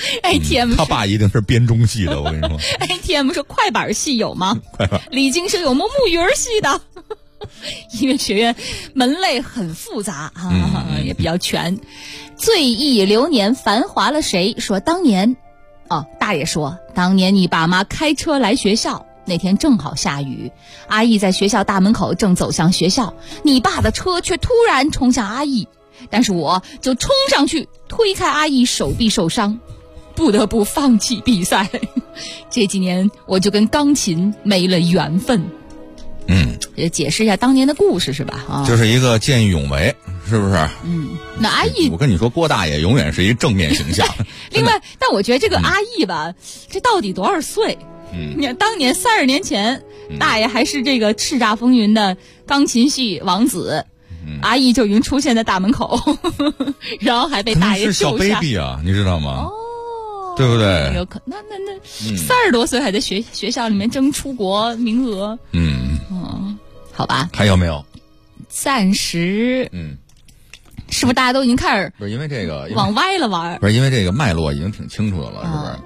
ATM 他爸一定是编钟戏的，我跟你说。 ATM 说快板戏有吗？李菁说有木鱼戏的。音乐学院门类很复杂也比较全。醉忆流年繁华了谁？说当年大爷说当年你爸妈开车来学校，那天正好下雨，阿义在学校大门口正走向学校，你爸的车却突然冲向阿义，但是我就冲上去推开阿义，手臂受伤，不得不放弃比赛。这几年我就跟钢琴没了缘分。也解释一下当年的故事是吧？ 就是一个见义勇为，是不是？ 那阿义， 我跟你说，郭大爷永远是一正面形象。 另外，但我觉得这个阿义吧，这到底多少岁？你看当年30年前，大爷还是这个叱咤风云的钢琴系王子， 阿姨就已经出现在大门口，然后还被大爷救下。 是小 baby 啊，你知道吗？对不对？ 有可那30多岁还在学校里面争出国名额。好吧。 还有没有？ 暂时。是不是大家都已经开始？ 不是因为这个往歪了玩？ 不是因为这个脉络已经挺清楚的了，是不是？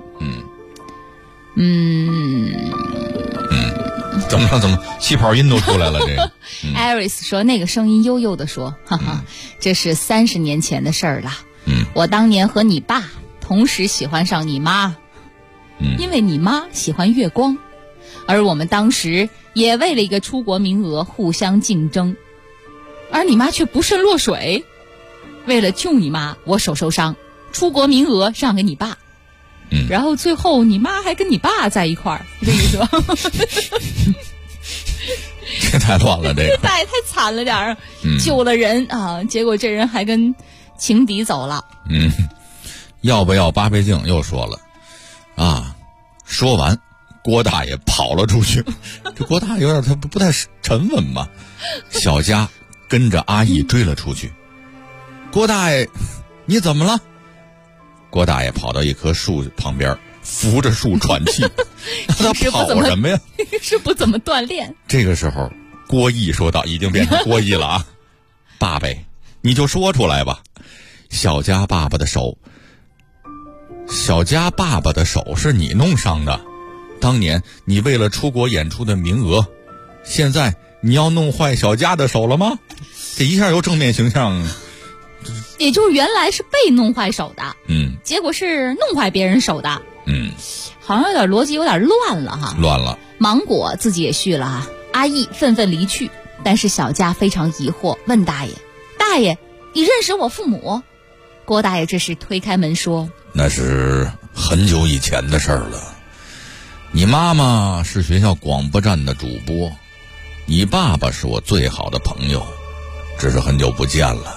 怎么气泡音都出来了？这个 ，Iris 说那个声音悠悠的说，哈哈，这是30年前的事儿了。我当年和你爸同时喜欢上你妈，因为你妈喜欢月光，而我们当时也为了一个出国名额互相竞争，而你妈却不慎落水。为了救你妈，我手受伤，出国名额让给你爸。然后最后你妈还跟你爸在一块儿，这意思吧？ 这太乱了，这个太惨了点儿，救了人啊，结果这人还跟情敌走了。 要不要八倍镜又说了啊？说完，郭大爷跑了出去。这郭大爷有点他不太沉稳吧？小佳跟着阿义追了出去。郭大爷，你怎么了？郭大爷跑到一棵树旁边，扶着树喘气。他跑什么呀？ 是不怎么锻炼。这个时候，郭义说道：“已经变成郭义了啊！爸呗，你就说出来吧。”小佳爸爸的手是你弄伤的。当年你为了出国演出的名额，现在你要弄坏小佳的手了吗？这一下由正面形象。 也就是原来是被弄坏手的，结果是弄坏别人手的，好像有点逻辑有点乱了哈。 乱了。 芒果自己也续了哈。阿义愤愤离去，但是小佳非常疑惑，问大爷：“大爷，你认识我父母？”郭大爷这时推开门说：“ 那是很久以前的事儿了。你妈妈是学校广播站的主播，你爸爸是我最好的朋友，只是很久不见了。”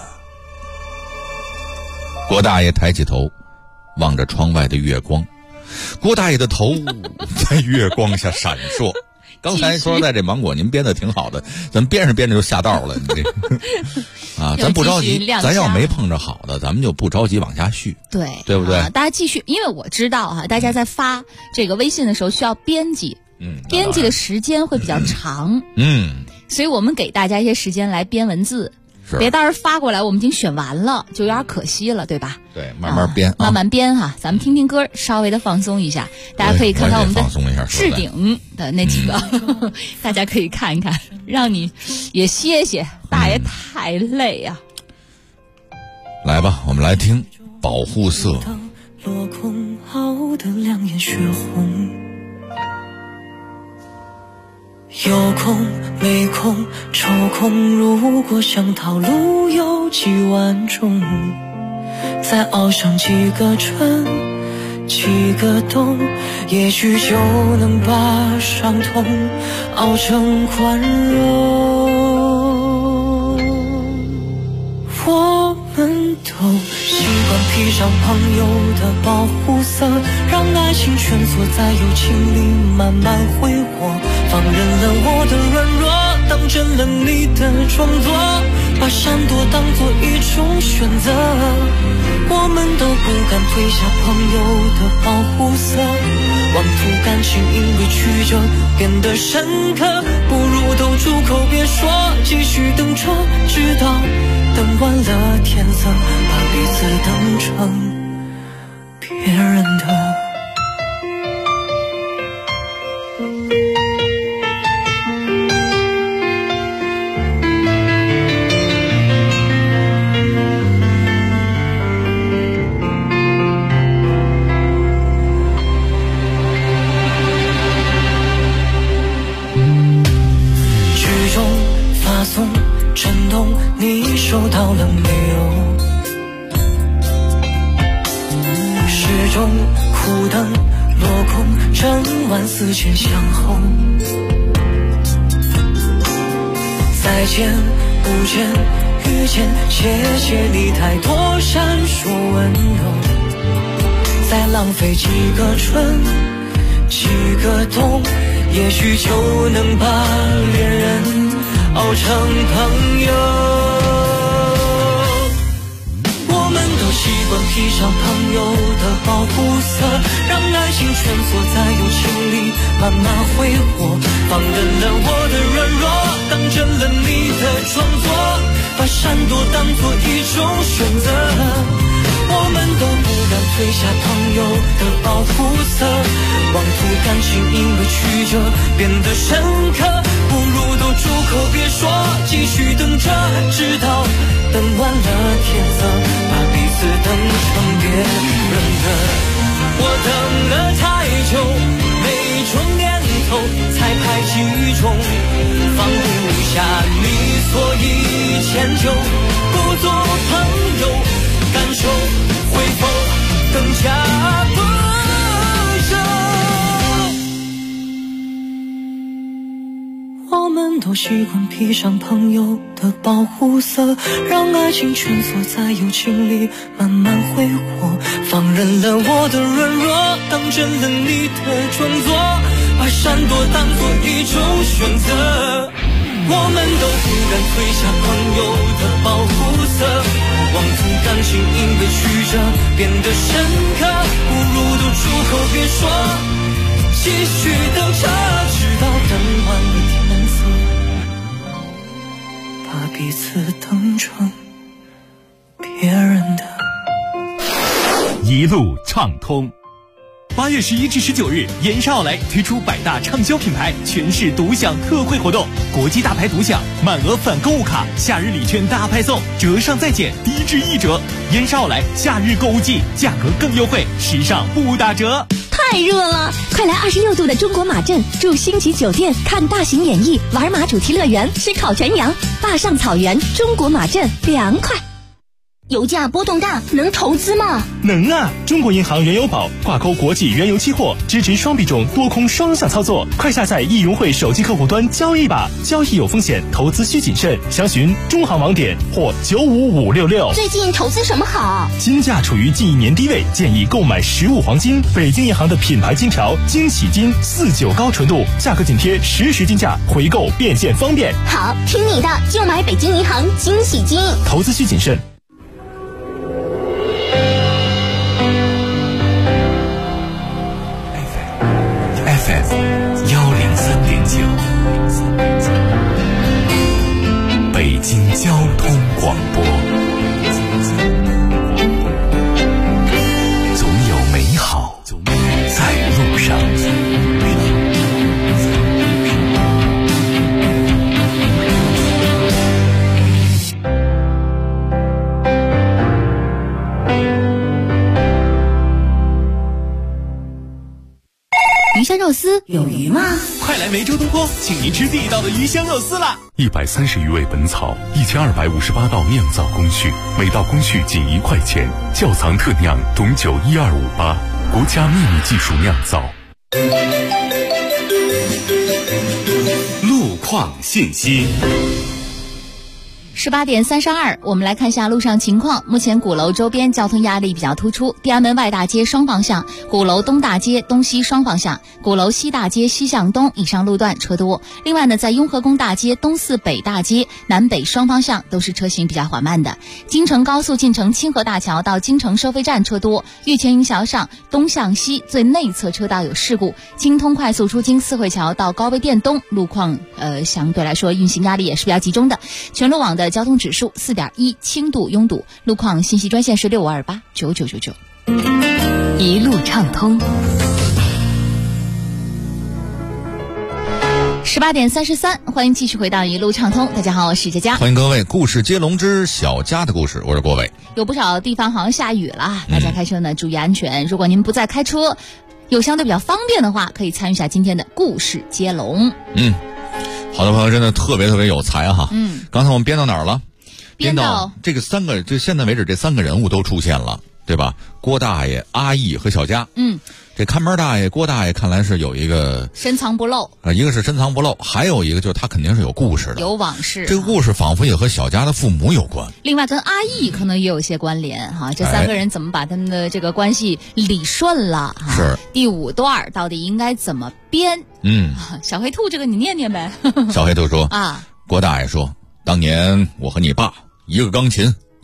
郭大爷抬起头，望着窗外的月光。郭大爷的头在月光下闪烁。刚才说在这芒果您编的挺好的，咱编着编着就下道了。你这啊，咱不着急，咱要没碰着好的，咱们就不着急往下续。对不对？ 大家继续，因为我知道哈，大家在发这个微信的时候需要编辑，编辑的时间会比较长，所以我们给大家一些时间来编文字。别到时候发过来我们已经选完了就有点可惜了，对吧？ 对，慢慢编， 慢慢编哈。咱们听听歌，稍微的放松一下。大家可以看看我们的置顶的那几个，大家可以看一看，让你也歇歇。大爷太累呀。 来吧，我们来听《保护色》。 落空后的两眼血红，有空没空抽空，如果想逃路有几万种，再熬上几个春几个冬，也许就能把伤痛熬成宽容。我们都习惯披上朋友的保护色，让爱情蜷缩在友情里慢慢挥霍，放任了我的软弱，当真了你的装作，把闪躲当作一种选择。我们都不敢褪下朋友的保护色，妄图感情因为曲折变得深刻，不如都住口别说，继续等着，直到等完了天色，把彼此当成别人的。你收到了没有？时钟苦等落空，整晚思前想后。再见不见遇见，谢谢你太多闪烁温柔，再浪费几个春几个冬，也许就能把恋人熬成朋友。 上朋友的保护色，让爱情蜷缩在友情里慢慢挥霍，放任了我的软弱，当真了你的装作，把闪躲当作一种选择。我们都不敢褪下朋友的保护色，妄图感情因为曲折变得深刻，不如都住口别说，继续等着，直到等完了天色，把彼此等成别人的。我等了太久，每种念头才排几种，放不下你，所以迁就，不做朋友，感受会否更加不舍？我们都习惯披上朋友的保护色，让爱情蜷缩在友情里慢慢挥霍，放任了我的软弱，当真了你的装作，把闪躲当作一种选择。我们都不敢褪下朋友的保护色，妄图感情因为曲折变得深刻，不如都住口别说，继续等着，直到等完了天色，把彼此等成别人的。 一路畅通。8月11至19日，延世奥莱推出百大畅销品牌全市独享特惠活动，国际大牌独享，满额返购物卡，夏日礼券大派送，折上再减，低至1折。延世奥莱夏日购物季，价格更优惠，时尚不打折。 太热了，快来26度的中国马镇，住星级酒店，看大型演艺，玩马主题乐园，吃烤全羊，坝上草原，中国马镇凉快。 油价波动大，能投资吗？ 能啊！中国银行原油宝挂钩国际原油期货，支持双币种多空双向操作。快下载易融汇手机客户端交易吧，交易有风险，投资需谨慎。详询中行网点或95566。 最近投资什么好？ 金价处于近1年低位，建议购买15黄金。北京银行的品牌金条惊喜金49高纯度，价格紧贴实时金价，回购变现方便。 好，听你的，就买北京银行惊喜金。 投资需谨慎。 北京交通广播，总有美好在路上。 鱼香肉丝有鱼吗？ 快来梅州东坡，请您吃地道的鱼香肉丝啦 ！130余味本草，1258道酿造工序，每道工序仅1块钱，窖藏特酿董酒12588，国家秘密技术酿造。 路况信息。 18点32，我们来看一下路上情况。目前鼓楼周边交通压力比较突出，地安门外大街双方向、鼓楼东大街东西双方向、鼓楼西大街西向东以上路段车多。另外呢，在雍和宫大街东四北大街南北双方向都是车行比较缓慢的。京承高速进城清河大桥到京承收费站车多，玉泉营桥上东向西最内侧车道有事故。京通快速出京四惠桥到高碑店东路况相对来说运行压力也是比较集中的。全路网的交通指数4.1，轻度拥堵。路况信息专线是65289999。 一路畅通。 18点33，欢迎继续回到一路畅通。大家好，我是佳佳， 欢迎各位。故事接龙之小佳的故事，我是郭伟。 有不少地方好像下雨了，大家开车呢注意安全。如果您不在开车，有相对比较方便的话，可以参与一下今天的故事接龙。 好的朋友真的特别有才哈。刚才我们编到哪儿了？编到这个3个，就现在为止这3个人物都出现了，对吧？郭大爷、阿义和小佳。这看门大爷郭大爷看来是有一个深藏不露一个是深藏不露，还有一个就是他肯定是有故事的， 有往事。 这个故事仿佛也和小佳的父母有关， 另外跟阿义可能也有一些关联哈。这3个人怎么把他们的这个关系理顺了哈？ 是第5段到底应该怎么编？小黑兔这个你念念呗。 小黑兔说啊， 郭大爷说，当年我和你爸一个钢琴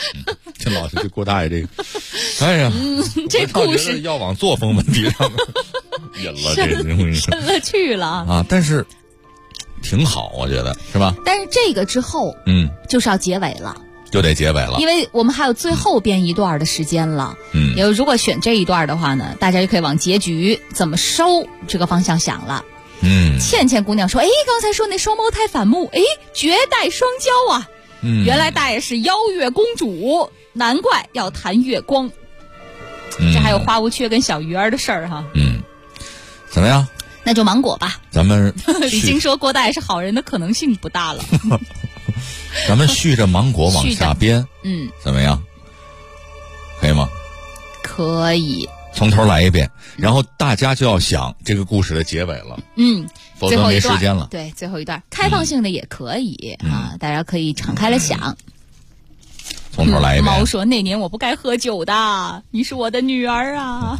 这老是郭大爷这个，哎呀， 这故事要往作风问题上引了，这深了去了啊！但是挺好，我觉得是吧？ 但是这个之后，就是要结尾了。 就得结尾了， 因为我们还有最后编一段的时间了。如果选这一段的话呢，大家就可以往结局怎么收这个方向想了。倩倩姑娘说：“哎，刚才说那双胞胎反目，哎，绝代双骄啊！原来大爷是邀月公主，难怪要谈月光。这还有花无缺跟小鱼儿的事儿哈。 怎么样？ 那就芒果吧。 咱们李菁说郭大爷是好人的可能性不大了。 咱们续着芒果往下编，怎么样？可以吗？ 可以。 从头来一遍，然后大家就要想这个故事的结尾了。否则没时间了。 对，最后一段开放性的也可以啊，大家可以敞开了想。 从头来一遍。 猫说：“那年我不该喝酒的，你是我的女儿啊。”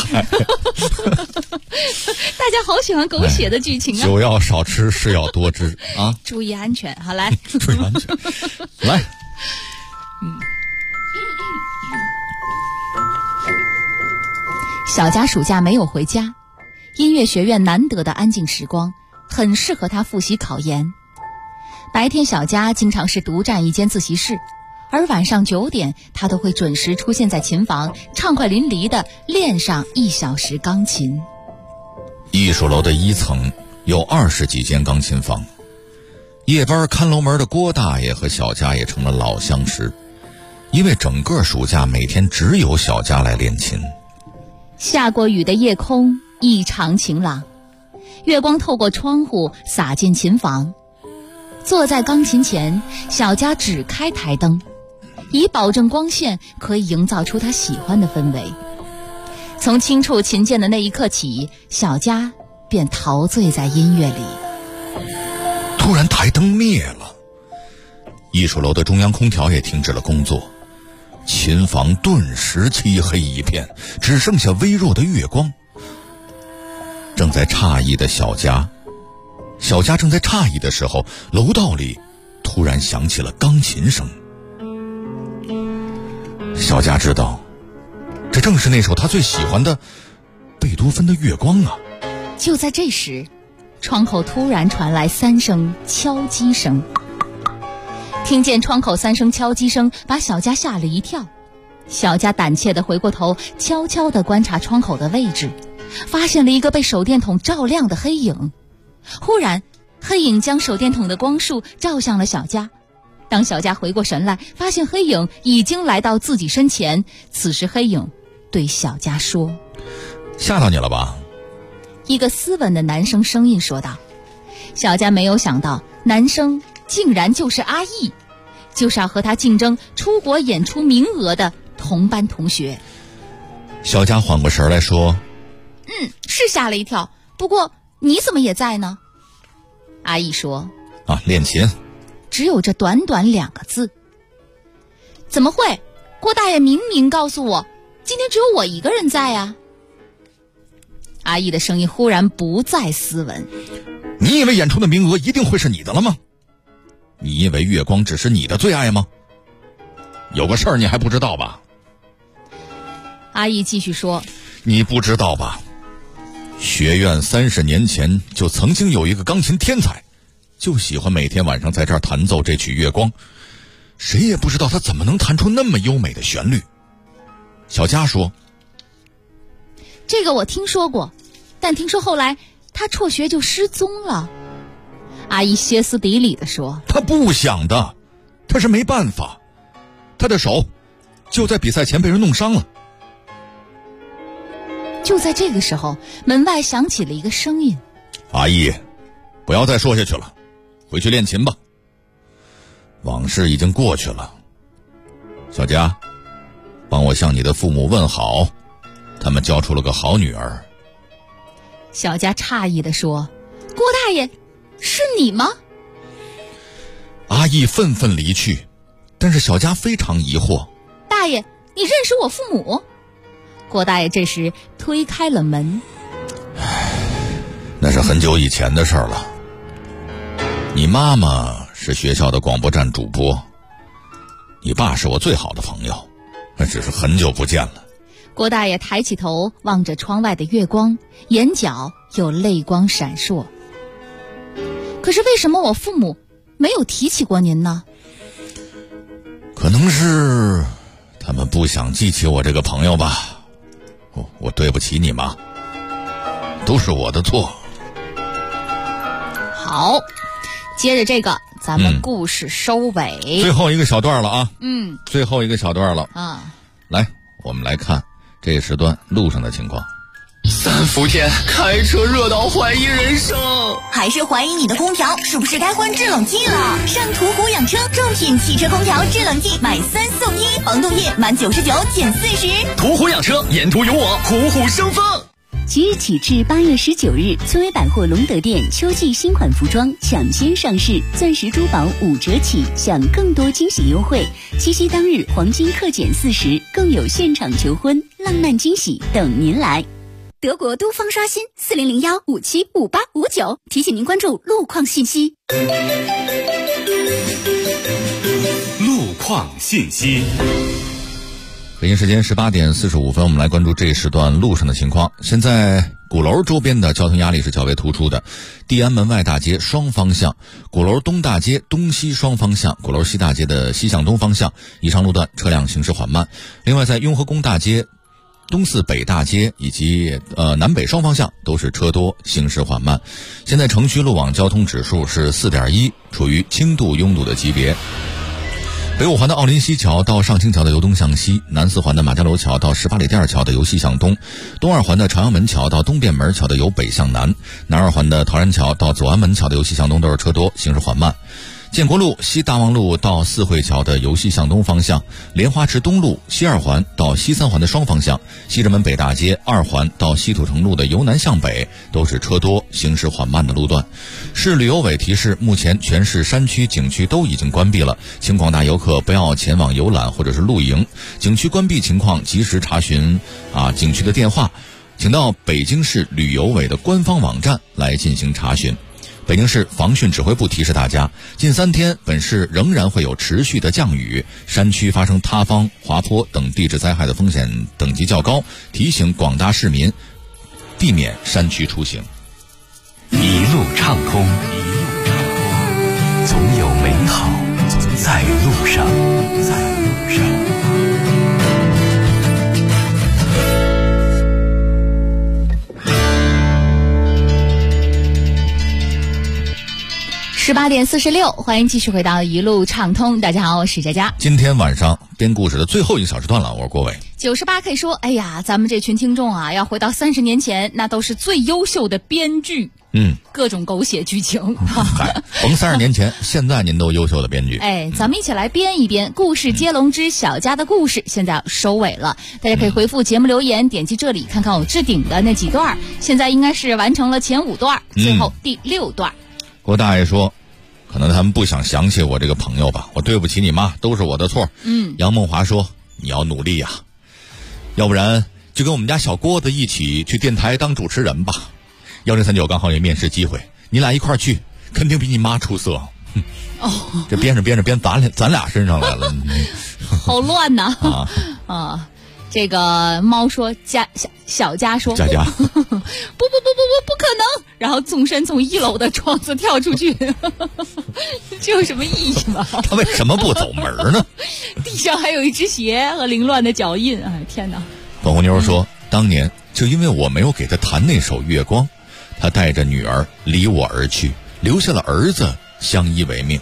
大家好喜欢狗血的剧情啊！ 酒要少吃，事要多知啊！ 注意安全，好来， 注意安全，来。 小佳暑假没有回家，音乐学院难得的安静时光，很适合他复习考研。白天小佳经常是独占一间自习室，而晚上9点，他都会准时出现在琴房，畅快淋漓地练上1小时钢琴。 艺术楼的1层有20几间钢琴房，夜班看楼门的郭大爷和小佳也成了老相识，因为整个暑假每天只有小佳来练琴。 下过雨的夜空异常晴朗，月光透过窗户洒进琴房。坐在钢琴前，小佳只开台灯，以保证光线可以营造出他喜欢的氛围。从轻触琴键的那一刻起，小佳便陶醉在音乐里。 突然台灯灭了，艺术楼的中央空调也停止了工作，琴房顿时漆黑一片，只剩下微弱的月光。正在诧异的小佳正在诧异的时候，楼道里突然响起了钢琴声。小佳知道，这正是那首他最喜欢的贝多芬的月光啊。 就在这时，窗口突然传来3声敲击声。听见窗口3声敲击声，把小佳吓了一跳。小佳胆怯地回过头，悄悄地观察窗口的位置，发现了一个被手电筒照亮的黑影。忽然，黑影将手电筒的光束照向了小佳。当小佳回过神来，发现黑影已经来到自己身前。此时黑影对小佳说：“ 吓到你了吧？” 一个斯文的男生声音说道。小佳没有想到，男生竟然就是阿义，就是要和他竞争出国演出名额的同班同学。 小佳缓过神来说：“ 是吓了一跳，不过你怎么也在呢？”阿义说：“ 练琴。” 只有这短短2个字。怎么会？郭大爷明明告诉我，今天只有我一个人在啊。阿义的声音忽然不再斯文。 你以为演出的名额一定会是你的了吗？你以为月光只是你的最爱吗？有个事儿你还不知道吧？ 阿义继续说：“ 你不知道吧？学院30年前就曾经有一个钢琴天才，就喜欢每天晚上在这儿弹奏这曲《月光》，谁也不知道他怎么能弹出那么优美的旋律。”小佳说：“ 这个我听说过，但听说后来他辍学就失踪了。”阿姨歇斯底里地说：“ 他不想的，他是没办法，他的手就在比赛前被人弄伤了。” 就在这个时候，门外响起了一个声音：“ 阿姨，不要再说下去了，回去练琴吧。往事已经过去了。小佳，帮我向你的父母问好，他们教出了个好女儿。” 小佳诧异地说：“郭大爷，是你吗？” 阿义愤愤离去，但是小佳非常疑惑：“ 大爷，你认识我父母？”郭大爷这时推开了门：“ 那是很久以前的事儿了。你妈妈是学校的广播站主播， 你爸是我最好的朋友，那只是很久不见了。 郭大爷抬起头望着窗外的月光，眼角有泪光闪烁。可是为什么我父母没有提起过您呢？ 可能是他们不想记起我这个朋友吧。我对不起你妈，都是我的错。 好，接着这个咱们故事收尾， 最后一个小段了啊。最后一个小段了啊。 来，我们来看这时段路上的情况。 3伏天开车热到怀疑人生， 还是怀疑你的空调是不是该换制冷剂了？上途虎养车正品汽车空调制冷剂买3送1，防冻液满99减40。 途虎养车，沿途有我，虎虎生风。 即日起至8月19日，村威百货隆德店秋季新款服装抢先上市，钻石珠宝5折起，享更多惊喜优惠。七夕当日黄金克减40%，更有现场求婚、浪漫惊喜等您来。德国都方刷新4001575859，提醒您关注路况信息。 路况信息。 北京时间18点45分，我们来关注这一时段路上的情况。现在鼓楼周边的交通压力是较为突出的，地安门外大街双方向、鼓楼东大街东西双方向、鼓楼西大街的西向东方向以上路段车辆行驶缓慢。另外在雍和宫大街、东四北大街以及南北双方向都是车多，行驶缓慢。现在城区路网交通指数是 4.1， 处于轻度拥堵的级别。北五环的奥林西桥到上清桥的由东向西，南四环的马家楼桥到18里店桥的由西向东，东二环的朝阳门桥到东便门桥的由北向南，南二环的陶然桥到左安门桥的由西向东都是车多，行驶缓慢。建国路西大望路到四惠桥的由西向东方向，莲花池东路西二环到西三环的双方向，西直门北大街二环到西土城路的由南向北都是车多，行驶缓慢的路段。市旅游委提示，目前全市山区景区都已经关闭了，请广大游客不要前往游览或者是露营。景区关闭情况及时查询景区的电话，请到北京市旅游委的官方网站来进行查询。北京市防汛指挥部提示大家，近3天本市仍然会有持续的降雨，山区发生塌方、滑坡等地质灾害的风险等级较高，提醒广大市民避免山区出行。 一路畅通，总有美好在路上。 18点46，欢迎继续回到一路畅通。大家好，我是佳佳。 今天晚上编故事的最后一个小时段了，我是郭伟。 98K 说，哎呀，咱们这群听众啊，要回到30年前，那都是最优秀的编剧。各种狗血剧情。 甭30年前，现在您都优秀的编剧。 咱们一起来编一编故事接龙之小家的故事，现在要收尾了，大家可以回复节目留言，点击这里看看我置顶的那几段，现在应该是完成了前5段，最后第6段。 郭大爷说，可能他们不想想起我这个朋友吧，我对不起你妈，都是我的错。杨梦华说，你要努力呀，要不然就跟我们家小郭子一起去电台当主持人吧。1039刚好有面试机会，你俩一块儿去，肯定比你妈出色。这编着编着编咱俩身上来了。 好乱呐！这个猫说小佳说佳佳不可能，然后纵身从1楼的窗子跳出去。这有什么意义吗？ 他为什么不走门呢？ 地上还有一只鞋和凌乱的脚印。哎，天哪！ 粉红妞说，当年就因为我没有给他弹那首月光，他带着女儿离我而去，留下了儿子相依为命。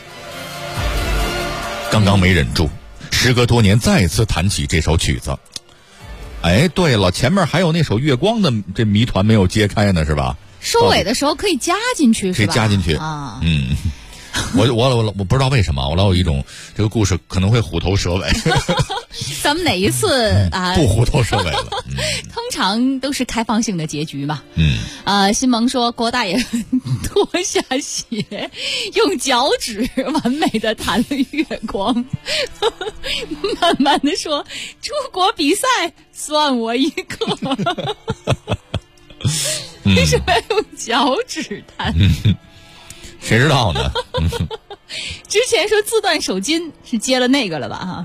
刚刚没忍住，时隔多年再次弹起这首曲子。哎，对了，前面还有那首月光的这谜团没有揭开呢，是吧？ 收尾的时候可以加进去，是吧？ 可以加进去啊。我不知道为什么，我老有一种这个故事可能会虎头蛇尾。 咱们哪一次不虎头蛇尾了？ 通常都是开放性的结局嘛。新萌说，郭大爷脱下鞋，用脚趾完美的弹了月光。慢慢的说，出国比赛算我一个。为什么要用脚趾弹？ 谁知道呢？ 之前说自断手筋是接了那个了吧哈？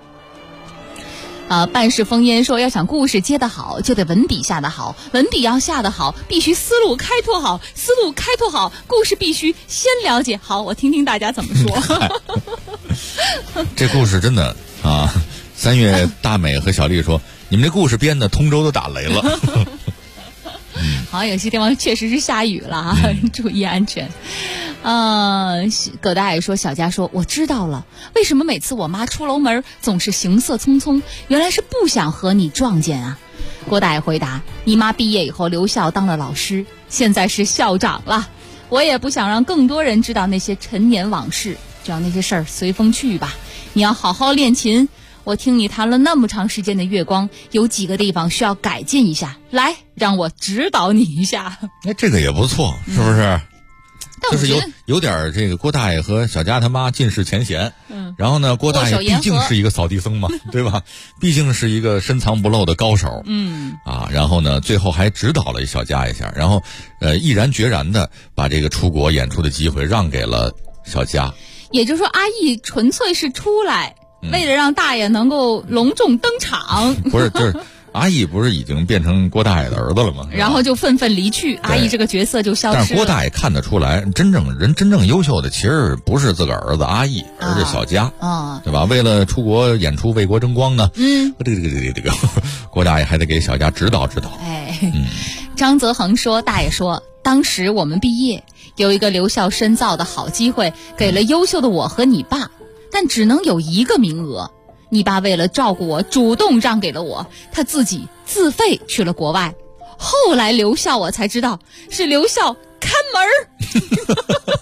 半世风烟说，要想故事接得好，就得文笔下得好，文笔要下得好，必须思路开拓好，思路开拓好，故事必须先了解好。我听听大家怎么说。 这故事真的啊，3月大美和小丽说，你们这故事编的通州都打雷了。 好像有些地方确实是下雨了啊，注意安全。葛大爷说，小佳说，我知道了，为什么每次我妈出楼门总是行色匆匆，原来是不想和你撞见啊。郭大爷回答，你妈毕业以后留校当了老师，现在是校长了，我也不想让更多人知道那些陈年往事，只要那些事儿随风去吧，你要好好练琴。我听你弹了那么长时间的月光，有几个地方需要改进一下，来让我指导你一下。 这个也不错，是不是？就是有点这个郭大爷和小佳他妈尽释前嫌。然后呢，郭大爷毕竟是一个扫地僧嘛，对吧？毕竟是一个深藏不露的高手。然后呢，最后还指导了小佳一下，然后毅然决然的把这个出国演出的机会让给了小佳。 也就是说，阿义纯粹是出来为了让大爷能够隆重登场。 不是，就是阿义不是已经变成郭大爷的儿子了吗？ 然后就愤愤离去，阿义这个角色就消失了。 但是郭大爷看得出来，真正优秀的其实不是自个儿儿子阿义，而是小佳对吧？为了出国演出为国争光呢，这个郭大爷还得给小佳指导指导。 张泽恒说，大爷说，当时我们毕业有一个留校深造的好机会，给了优秀的我和你爸，但只能有一个名额。你爸为了照顾我，主动让给了我，他自己自费去了国外。后来留校我才知道是留校看门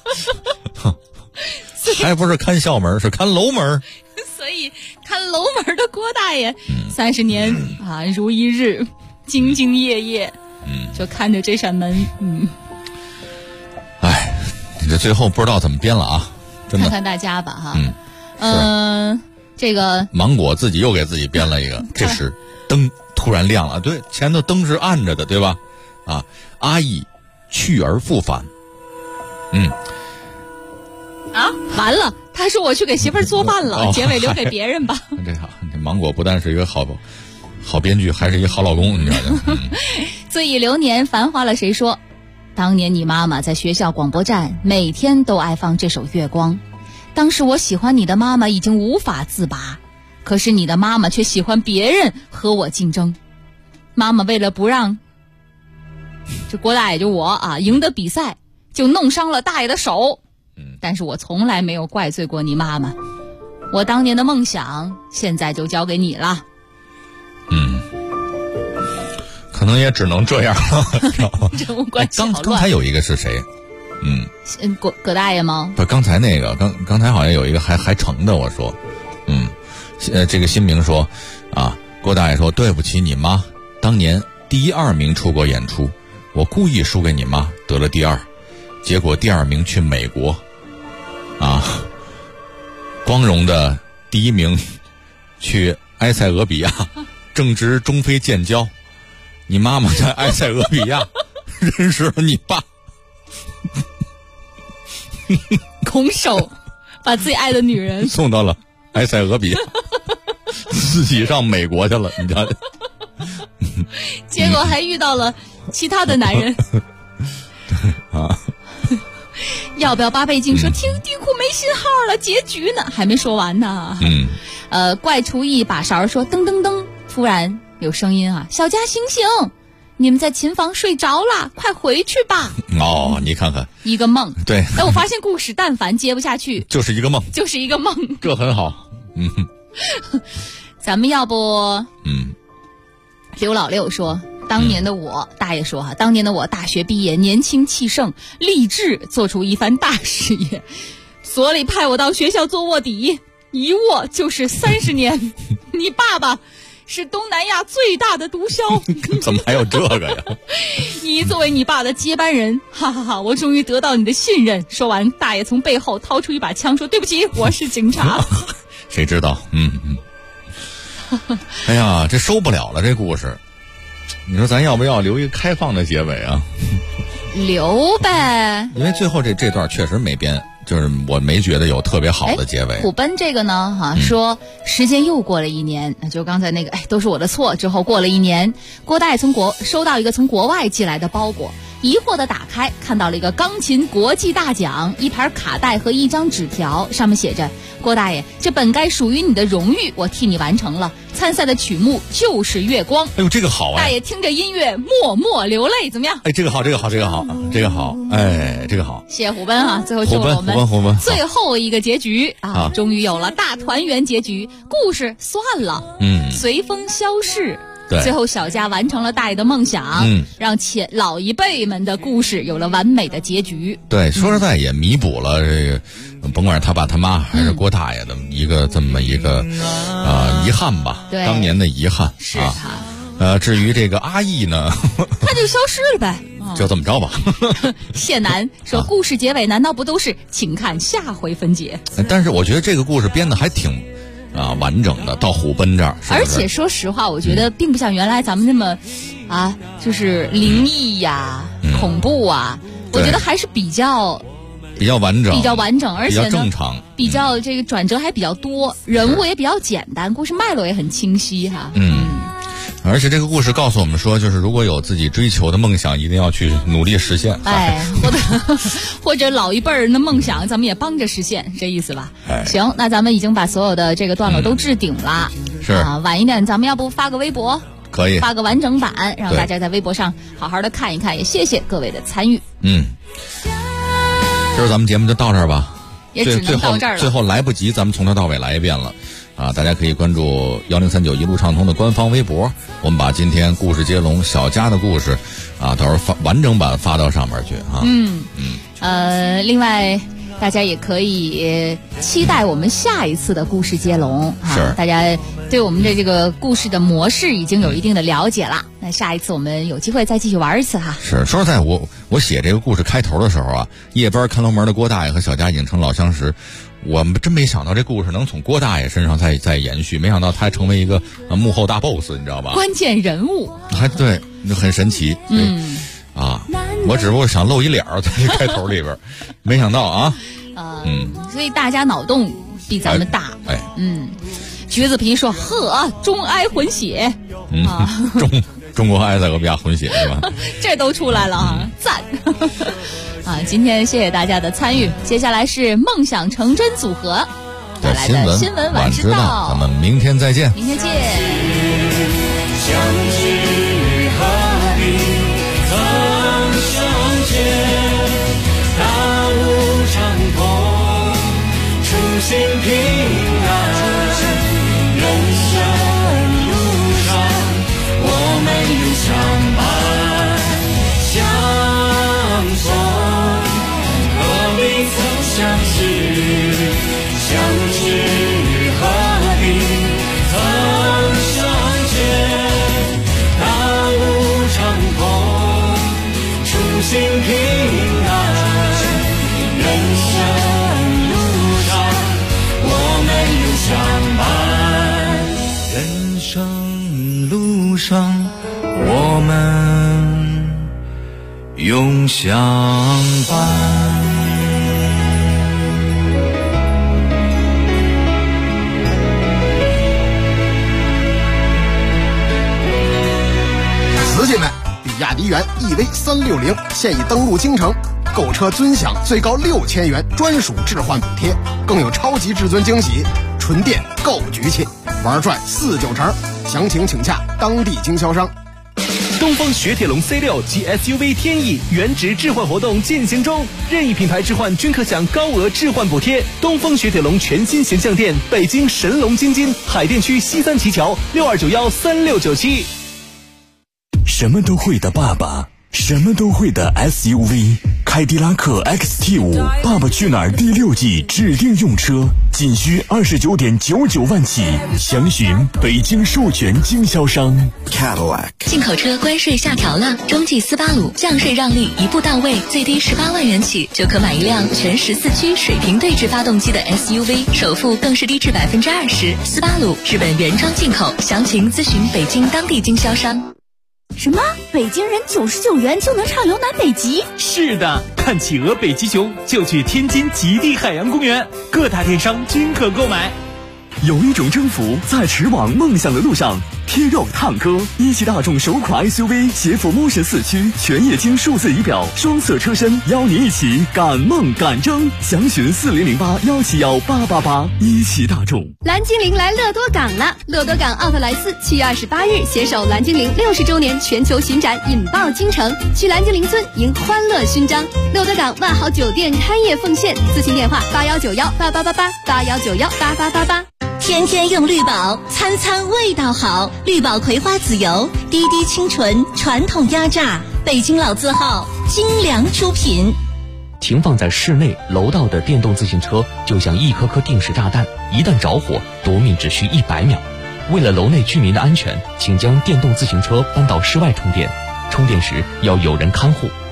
还不是看校门，是看楼门。 所以看楼门的郭大爷30年如一日，兢兢业业，就看着这扇门。 你这最后不知道怎么编了啊，真的。 看看大家吧哈。这个芒果自己又给自己编了一个，这时灯突然亮了，对，前头灯是暗着的，对吧？阿义去而复返。 完了，他说我去给媳妇儿做饭了，结尾留给别人吧。 这芒果不但是一个好编剧，还是一个好老公，你知道吗？ 醉忆流年，繁华了谁说？当年你妈妈在学校广播站每天都爱放这首《月光》。当时我喜欢你的妈妈已经无法自拔，可是你的妈妈却喜欢别人和我竞争。妈妈为了不让这郭大爷就我赢得比赛，就弄伤了大爷的手。但是我从来没有怪罪过你妈妈，我当年的梦想现在就交给你了。 可能也只能这样了。 人物关系好乱。 刚才有一个是谁？ 葛大爷吗？ 不，刚才那个刚才好像有一个还成的，我说，这个新明说，郭大爷说对不起你妈，当年第1、2名出国演出，我故意输给你妈，得了第2，结果第2名去美国，光荣的第1名去埃塞俄比亚，正值中非建交，你妈妈在埃塞俄比亚认识了你爸。 空手把最爱的女人送到了埃塞俄比亚，自己上美国去了，你知道？ 结果还遇到了其他的男人。要不要8倍镜说听地库没信号了，结局呢？还没说完呢。怪厨艺把勺说噔噔噔，突然有声音小佳醒醒，你们在琴房睡着了，快回去吧。 你看看， 一个梦。 对， 我发现故事但凡接不下去， 就是一个梦， 这很好。 咱们要不，刘老六说，当年的我，大爷说当年的我大学毕业，年轻气盛，立志做出一番大事业，所里派我到学校做卧底，一卧就是30年。你爸爸是东南亚最大的毒枭。 怎么还有这个呀？ 你作为你爸的接班人，哈哈哈！我终于得到你的信任。说完，大爷从背后掏出一把枪，说：“对不起，我是警察。” 谁知道？哎呀，这收不了了，这故事。你说咱要不要留一个开放的结尾啊？ 留呗。 因为最后这段确实没编就是我没觉得有特别好的结尾。 虎贲这个呢，说时间又过了1年，就刚才那个，都是我的错。之后过了1年，郭大爷收到一个从国外寄来的包裹，疑惑的打开，看到了一个钢琴国际大奖、一盘卡带和一张纸条，上面写着：郭大爷，这本该属于你的荣誉，我替你完成了。参赛的曲目就是《月光》。 哎呦，这个好啊！ 大爷听着音乐默默流泪，怎么样？ 哎，这个好，这个好，这个好，这个好，哎，这个好。 谢谢虎贲啊，最后祝我们最后一个结局啊，终于有了大团圆结局，故事算了，随风消逝。最后小家完成了大爷的梦想，让老一辈们的故事有了完美的结局。 对，说实在也弥补了这个，甭管是他爸他妈还是郭大爷的一个这么一个遗憾吧，当年的遗憾是至于这个阿义呢， 他就消失了呗， 就这么着吧。 谢楠说，故事结尾难道不都是请看下回分解？ 但是我觉得这个故事编的还挺完整的，到虎贲这儿， 而且说实话，我觉得并不像原来咱们那么就是灵异呀、恐怖啊，我觉得还是比较完整，而且呢比较正常， 比较这个转折还比较多，人物也比较简单，故事脉络也很清晰哈。 而且这个故事告诉我们说，就是如果有自己追求的梦想，一定要去努力实现。 或者老一辈人的梦想，咱们也帮着实现，这意思吧？行，那咱们已经把所有的这个段落都置顶了。 是晚一点咱们要不发个微博？ 可以发个完整版，让大家在微博上好好的看一看，也谢谢各位的参与。 就是咱们节目就到这儿吧， 也只能到这儿了。 最后来不及，咱们从头到尾来一遍了。大家可以关注1039一路畅通的官方微博，我们把今天故事接龙小家的故事到时候完整版发到上面去另外大家也可以期待我们下一次的故事接龙大家对我们的这个故事的模式已经有一定的了解了，那下一次我们有机会再继续玩一次哈。 是，说实在我写这个故事开头的时候夜班看龙门的郭大爷和小家已经成老相识，我们真没想到这故事能从郭大爷身上再延续，没想到他成为一个幕后大 boss， 你知道吧？ 关键人物还对，很神奇。我只不过想露一脸在这开头里边，没想到所以大家脑洞比咱们大。橘子皮说：“呵，中埃混血中国埃塞俄比亚混血是吧？ 这都出来了赞！今天谢谢大家的参与，接下来是梦想成真组合带来的新闻晚知道， 咱们明天再见。 明天见。 相知何必曾相见，大路长空，初心平安。人生路上，我们有相伴相送，何必曾相识？相知何必曾相见？大路长空，初心平安。人生路上，我们有相伴。人生路上，我们永相伴。 瓷器们，比亚迪元 EV360现已登陆京城，购车尊享最高6000元专属置换补贴，更有超级至尊惊喜，纯电够局气，玩转49成。详情请洽当地经销商。 东风雪铁龙 C6 及 SUV 天翼原值置换活动进行中，任意品牌置换均可享高额置换补贴。东风雪铁龙全新形象店，北京神龙京津海淀区西三旗桥62913697。 什么都会的爸爸，什么都会的 SUV， 凯迪拉克 XT5 爸爸去哪儿第6季指定用车，仅需29.99万起，详询北京授权经销商 Cadillac。 进口车关税下调了，中际斯巴鲁降税让利一步到位，最低18万元起就可买一辆全14驱水平对置发动机的 SUV， 首付更是低至20%。斯巴鲁日本原装进口，详情咨询北京当地经销商。 什么？北京人99元就能畅游南北极？ 是的，看企鹅、北极熊就去天津极地海洋公园，各大电商均可购买。 有一种征服在驰往梦想的路上。贴肉探歌，一汽大众首款 SUV 携辅 Motion 4驱，全液晶数字仪表，双色车身，邀您一起赶梦赶征。详询4008171888。一汽大众。 蓝精灵来乐多港了！乐多港奥特莱斯7月28日携手蓝精灵60周年全球巡展，引爆京城，去蓝精灵村迎欢乐勋章。乐多港万豪酒店开业奉献，咨询电话8191888881918888。 天天用绿宝，餐餐味道好。绿宝葵花籽油，滴滴清纯，传统压榨，北京老字号，精良出品。 停放在室内楼道的电动自行车就像一颗颗定时炸弹，一旦着火，夺命只需100秒。为了楼内居民的安全，请将电动自行车搬到室外充电，充电时要有人看护。